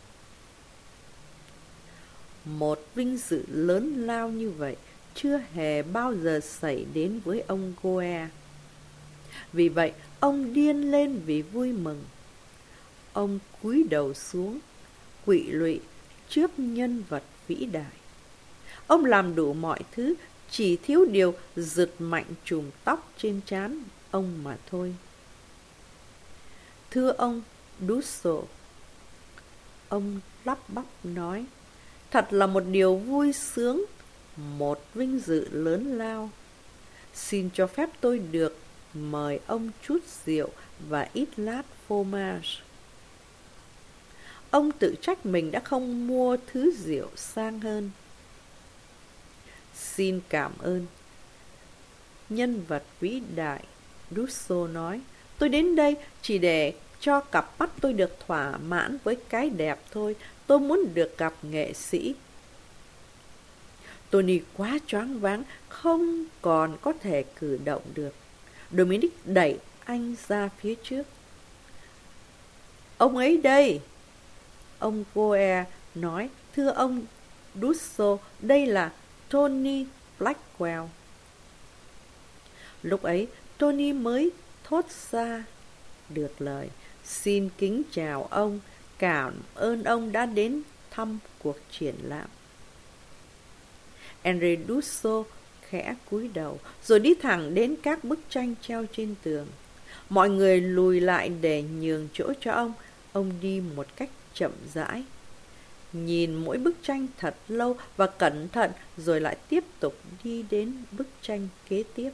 Một vinh dự lớn lao như vậy chưa hề bao giờ xảy đến với ông Goethe. Vì vậy, ông điên lên vì vui mừng. Ông cúi đầu xuống, quỵ lụy trước nhân vật vĩ đại. Ông làm đủ mọi thứ, chỉ thiếu điều giật mạnh chùm tóc trên trán ông mà thôi. Thưa ông Dussault, ông lắp bắp nói, thật là một điều vui sướng, một vinh dự lớn lao. Xin cho phép tôi được mời ông chút rượu và ít lát fromage. Ông tự trách mình đã không mua thứ rượu sang hơn. Xin cảm ơn. Nhân vật vĩ đại, Dussault nói, tôi đến đây chỉ để cho cặp mắt tôi được thỏa mãn với cái đẹp thôi. Tôi muốn được gặp nghệ sĩ. Tony quá choáng váng, không còn có thể cử động được. Dominic đẩy anh ra phía trước. Ông ấy đây. Ông Goethe nói, thưa ông Dussault, đây là Tony Blackwell. Lúc ấy, Tony mới thốt ra được lời, xin kính chào ông, cảm ơn ông đã đến thăm cuộc triển lãm. André Dussault khẽ cúi đầu, rồi đi thẳng đến các bức tranh treo trên tường. Mọi người lùi lại để nhường chỗ cho ông. Ông đi một cách chậm rãi, nhìn mỗi bức tranh thật lâu và cẩn thận, rồi lại tiếp tục đi đến bức tranh kế tiếp.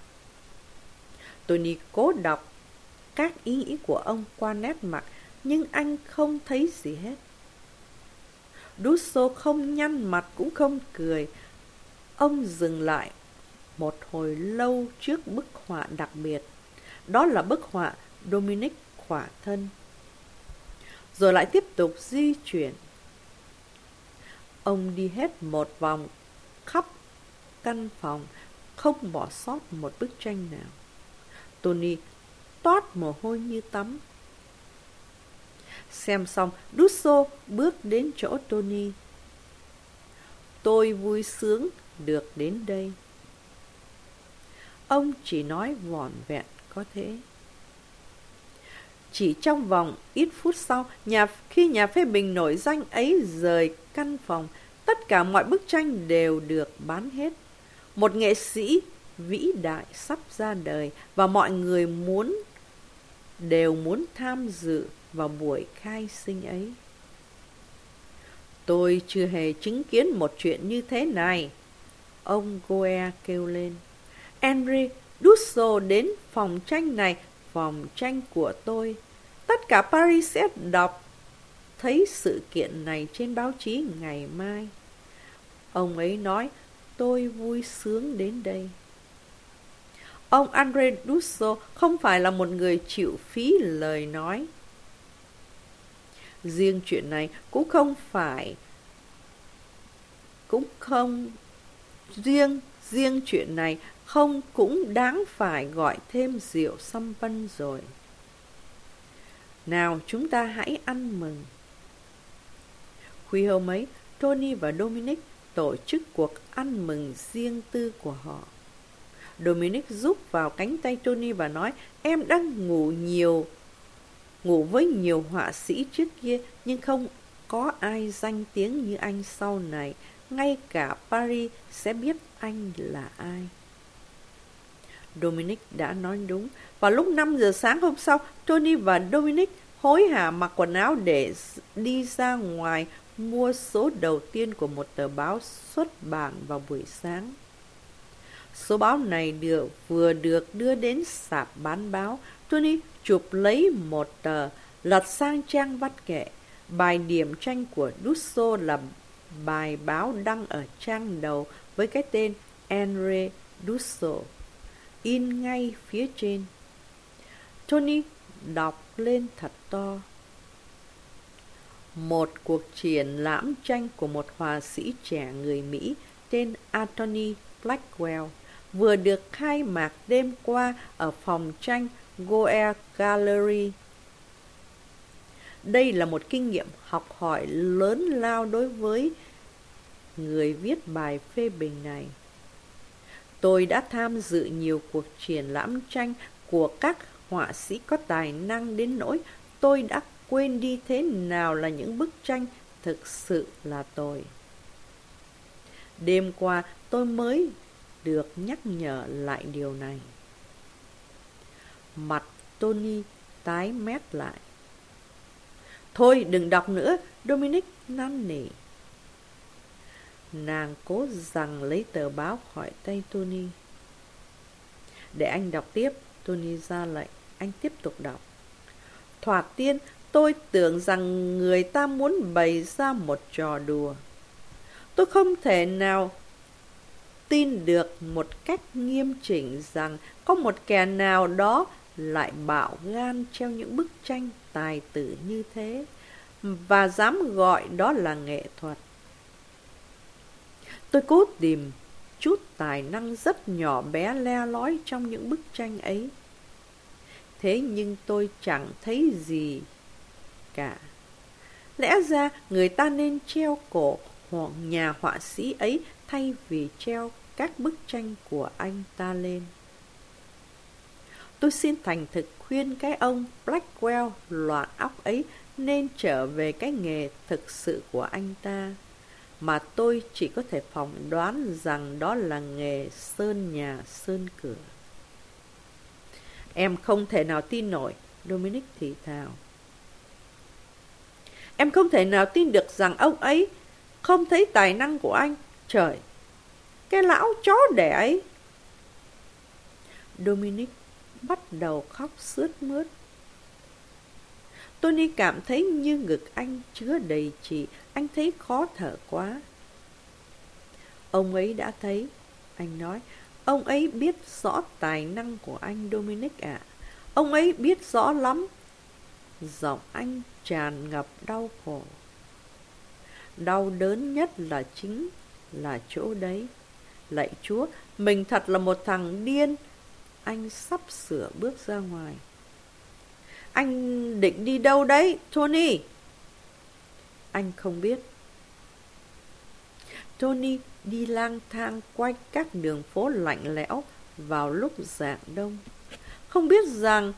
Tony cố đọc các ý nghĩ của ông qua nét mặt, nhưng anh không thấy gì hết. Dussault không nhăn mặt cũng không cười. Ông dừng lại một hồi lâu trước bức họa đặc biệt. Đó là bức họa Dominic khỏa thân. Rồi lại tiếp tục di chuyển. Ông đi hết một vòng khắp căn phòng, không bỏ sót một bức tranh nào. Tony toát mồ hôi như tắm. Xem xong, Dussault bước đến chỗ Tony. Tôi vui sướng được đến đây. Ông chỉ nói vỏn vẹn có thế. Chỉ trong vòng ít phút sau, nhà, khi nhà phê bình nổi danh ấy rời căn phòng, Tất cả mọi bức tranh đều được bán hết. Một nghệ sĩ vĩ đại sắp ra đời và mọi người muốn đều muốn tham dự vào buổi khai sinh ấy. Tôi chưa hề chứng kiến một chuyện như thế này, ông Goer kêu lên. Henri Dussel đến phòng tranh này, phòng tranh của tôi. Tất cả Paris sẽ đọc thấy sự kiện này trên báo chí ngày mai. Ông ấy nói, tôi vui sướng đến đây. Ông André Dussel không phải là một người chịu phí lời nói. Riêng chuyện này cũng không phải cũng không riêng riêng chuyện này không cũng đáng phải gọi thêm rượu sâm vân rồi. Nào chúng ta hãy ăn mừng. Khuya hôm ấy, Tony và Dominic tổ chức cuộc ăn mừng riêng tư của họ. Dominic giúp vào cánh tay Tony và nói, em đang ngủ nhiều, ngủ với nhiều họa sĩ trước kia, nhưng không có ai danh tiếng như anh sau này. Ngay cả Paris sẽ biết anh là ai. Dominic đã nói đúng. Vào lúc năm giờ sáng hôm sau, Tony và Dominic hối hả mặc quần áo để đi ra ngoài mua số đầu tiên của một tờ báo xuất bản vào buổi sáng. Số báo này được, vừa được đưa đến sạp bán báo. Tony chụp lấy một tờ, lật sang trang văn nghệ. Bài điểm tranh của Dussel là bài báo đăng ở trang đầu với cái tên Henri Dussel, in ngay phía trên. Tony đọc lên thật to. Một cuộc triển lãm tranh của một họa sĩ trẻ người Mỹ tên Anthony Blackwell vừa được khai mạc đêm qua ở phòng tranh Goer Gallery. Đây là một kinh nghiệm học hỏi lớn lao đối với người viết bài phê bình này. Tôi đã tham dự nhiều cuộc triển lãm tranh của các họa sĩ có tài năng đến nỗi tôi đã quên đi thế nào là những bức tranh thực sự là tồi. Đêm qua tôi mới được nhắc nhở lại điều này. Mặt Tony tái mét lại. Thôi đừng đọc nữa, Dominic năn nỉ. Nàng cố giằng lấy tờ báo khỏi tay Tony. Để anh đọc tiếp, Tony ra lệnh. Anh tiếp tục đọc. Thoạt tiên, tôi tưởng rằng người ta muốn bày ra một trò đùa. Tôi không thể nào tin được một cách nghiêm chỉnh rằng có một kẻ nào đó lại bạo gan treo những bức tranh tài tử như thế và dám gọi đó là nghệ thuật. Tôi cố tìm chút tài năng rất nhỏ bé le lói trong những bức tranh ấy. Thế nhưng tôi chẳng thấy gì cả. Lẽ ra người ta nên treo cổ nhà họa sĩ ấy thay vì treo các bức tranh của anh ta lên. Tôi xin thành thực khuyên cái ông Blackwell loạn óc ấy nên trở về cái nghề thực sự của anh ta, mà tôi chỉ có thể phỏng đoán rằng đó là nghề sơn nhà sơn cửa. Em không thể nào tin nổi, Dominic thì thào. Em không thể nào tin được rằng ông ấy không thấy tài năng của anh. Trời, cái lão chó đẻ ấy. Dominic bắt đầu khóc sướt mướt. Tony cảm thấy như ngực anh chứa đầy trì. Anh thấy khó thở quá. Ông ấy đã thấy, anh nói. Ông ấy biết rõ tài năng của anh, Dominic ạ. À. Ông ấy biết rõ lắm. Giọng anh tràn ngập đau khổ. Đau đớn nhất là chính là chỗ đấy. Lạy Chúa, mình thật là một thằng điên. Anh sắp sửa bước ra ngoài. Anh định đi đâu đấy, Tony? Anh không biết. Tony đi lang thang quanh các đường phố lạnh lẽo vào lúc rạng đông, không biết rằng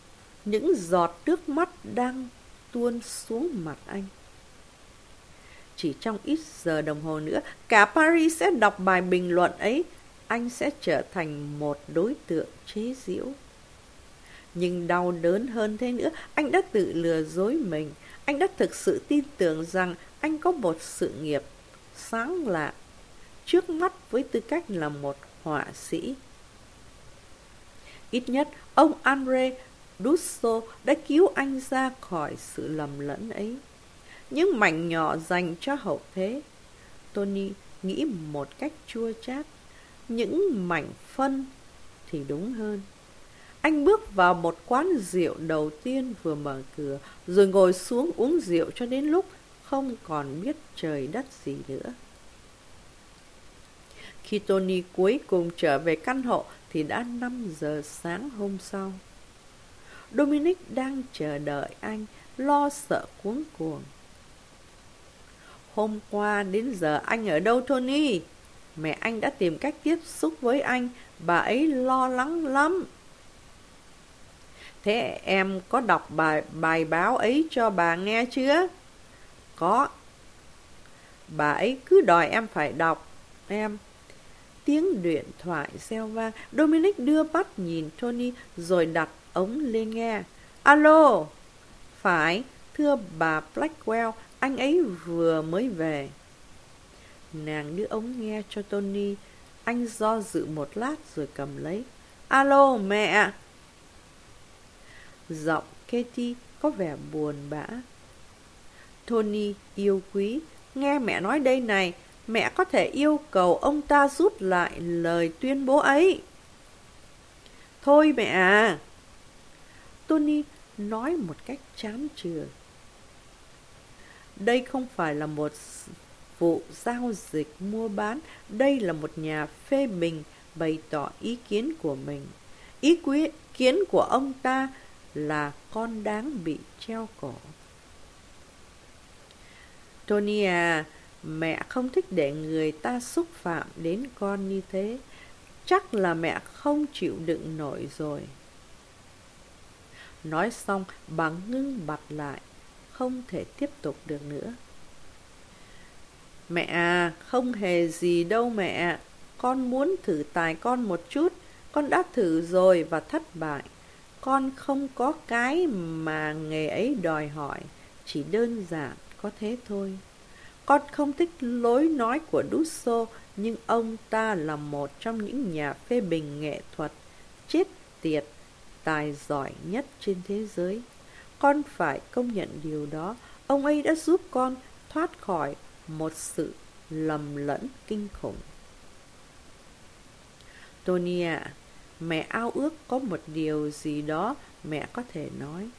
những giọt nước mắt đang tuôn xuống mặt anh. Chỉ trong ít giờ đồng hồ nữa, cả Paris sẽ đọc bài bình luận ấy. Anh sẽ trở thành một đối tượng chế giễu. Nhưng đau đớn hơn thế nữa, anh đã tự lừa dối mình. Anh đã thực sự tin tưởng rằng anh có một sự nghiệp sáng lạ trước mắt với tư cách là một họa sĩ. Ít nhất, ông André Dussau đã cứu anh ra khỏi sự lầm lẫn ấy. Những mảnh nhỏ dành cho hậu thế. Tony nghĩ một cách chua chát. Những mảnh phân thì đúng hơn. Anh bước vào một quán rượu đầu tiên vừa mở cửa, rồi ngồi xuống uống rượu cho đến lúc không còn biết trời đất gì nữa. Khi Tony cuối cùng trở về căn hộ thì đã năm giờ sáng hôm sau. Dominic đang chờ đợi anh, lo sợ cuống cuồng. Hôm qua đến giờ anh ở đâu Tony? Mẹ anh đã tìm cách tiếp xúc với anh, bà ấy lo lắng lắm. Thế em có đọc bài, bài báo ấy cho bà nghe chưa? Có. Bà ấy cứ đòi em phải đọc. Em. Tiếng điện thoại reo vang. Dominic đưa mắt nhìn Tony rồi đặt ống lên nghe. Alo. Phải, thưa bà Blackwell, anh ấy vừa mới về. Nàng đưa ống nghe cho Tony. Anh do dự một lát rồi cầm lấy. Alo, mẹ. Giọng Katie có vẻ buồn bã. Tony yêu quý, nghe mẹ nói đây này, mẹ có thể yêu cầu ông ta rút lại lời tuyên bố ấy. Thôi mẹ à. Tony nói một cách chán chường. Đây không phải là một vụ giao dịch mua bán, đây là một nhà phê bình bày tỏ ý kiến của mình. Ý kiến của ông ta là con đáng bị treo cổ. Tony à, mẹ không thích để người ta xúc phạm đến con như thế. Chắc là mẹ không chịu đựng nổi rồi. Nói xong, bà ngưng bặt lại, không thể tiếp tục được nữa. Mẹ à, không hề gì đâu mẹ. Con muốn thử tài con một chút. Con đã thử rồi và thất bại. Con không có cái mà nghề ấy đòi hỏi. Chỉ đơn giản có thế thôi. Con không thích lối nói của Dussau, nhưng ông ta là một trong những nhà phê bình nghệ thuật chết tiệt, tài giỏi nhất trên thế giới. Con phải công nhận điều đó. Ông ấy đã giúp con thoát khỏi một sự lầm lẫn kinh khủng. Tony ạ, à, mẹ ao ước có một điều gì đó mẹ có thể nói.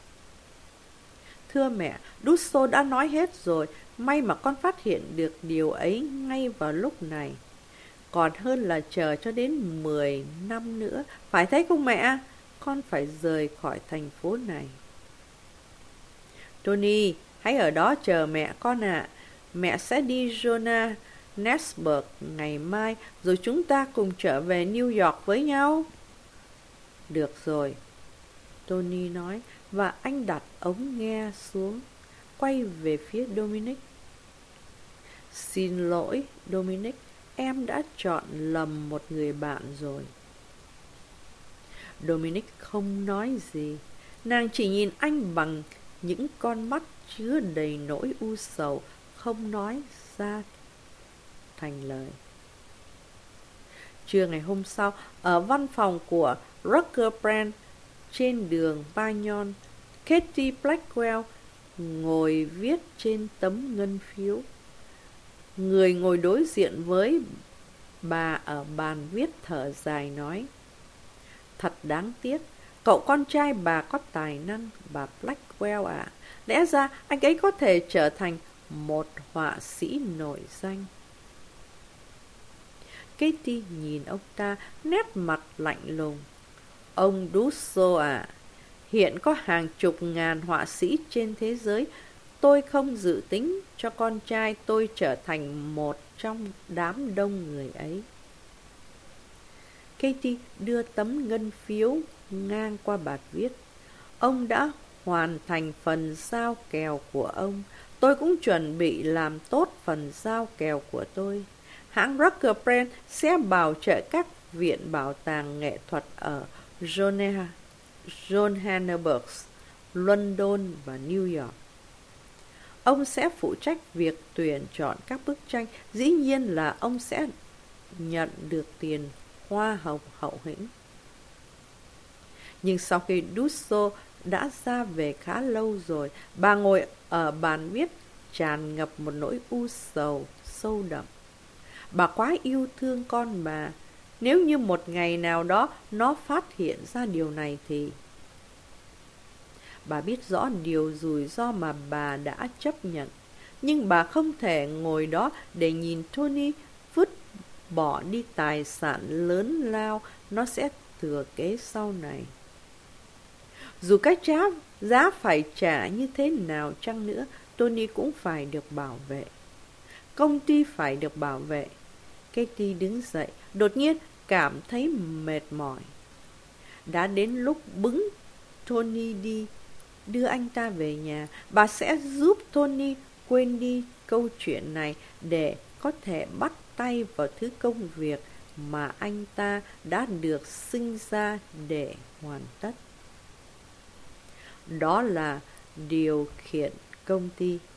Thưa mẹ, Dussau đã nói hết rồi. May mà con phát hiện được điều ấy ngay vào lúc này. Còn hơn là chờ cho đến mười năm nữa. Phải thế không mẹ? Con phải rời khỏi thành phố này. Tony, hãy ở đó chờ mẹ con ạ. À. Mẹ sẽ đi Johannesburg ngày mai, rồi chúng ta cùng trở về New York với nhau. Được rồi, Tony nói, và anh đặt ống nghe xuống, quay về phía Dominic. Xin lỗi, Dominic, em đã chọn lầm một người bạn rồi. Dominic không nói gì. Nàng chỉ nhìn anh bằng những con mắt chứa đầy nỗi u sầu, không nói ra thành lời. Trưa ngày hôm sau, ở văn phòng của Rucker Brand trên đường Bagnon, Katie Blackwell ngồi viết trên tấm ngân phiếu. Người ngồi đối diện với bà ở bàn viết thở dài nói: Thật đáng tiếc, cậu con trai bà có tài năng, bà Blackwell ạ. À. Lẽ ra anh ấy có thể trở thành một họa sĩ nổi danh. Katie nhìn ông ta, nét mặt lạnh lùng. Ông Dussau à, hiện có hàng chục ngàn họa sĩ trên thế giới. Tôi không dự tính cho con trai tôi trở thành một trong đám đông người ấy. Katie đưa tấm ngân phiếu ngang qua bạt viết. Ông đã hoàn thành phần giao kèo của ông. Tôi cũng chuẩn bị làm tốt phần giao kèo của tôi. Hãng Rucker Brand sẽ bảo trợ các viện bảo tàng nghệ thuật ở Johannesburg, London và New York. Ông sẽ phụ trách việc tuyển chọn các bức tranh. Dĩ nhiên là ông sẽ nhận được tiền hoa hồng hậu hĩnh. Nhưng sau khi Dusso đã ra về khá lâu rồi, bà ngồi ở bàn viết tràn ngập một nỗi u sầu sâu đậm. Bà quá yêu thương con bà. Nếu như một ngày nào đó nó phát hiện ra điều này thì... Bà biết rõ điều rủi ro mà bà đã chấp nhận. Nhưng bà không thể ngồi đó để nhìn Tony vứt bỏ đi tài sản lớn lao nó sẽ thừa kế sau này. Dù cái giá, giá phải trả như thế nào chăng nữa, Tony cũng phải được bảo vệ. Công ty phải được bảo vệ. Katie đứng dậy, đột nhiên cảm thấy mệt mỏi. Đã đến lúc bứng Tony đi, đưa anh ta về nhà. Bà sẽ giúp Tony quên đi câu chuyện này để có thể bắt tay vào thứ công việc mà anh ta đã được sinh ra để hoàn tất. Đó là điều khiển công ty.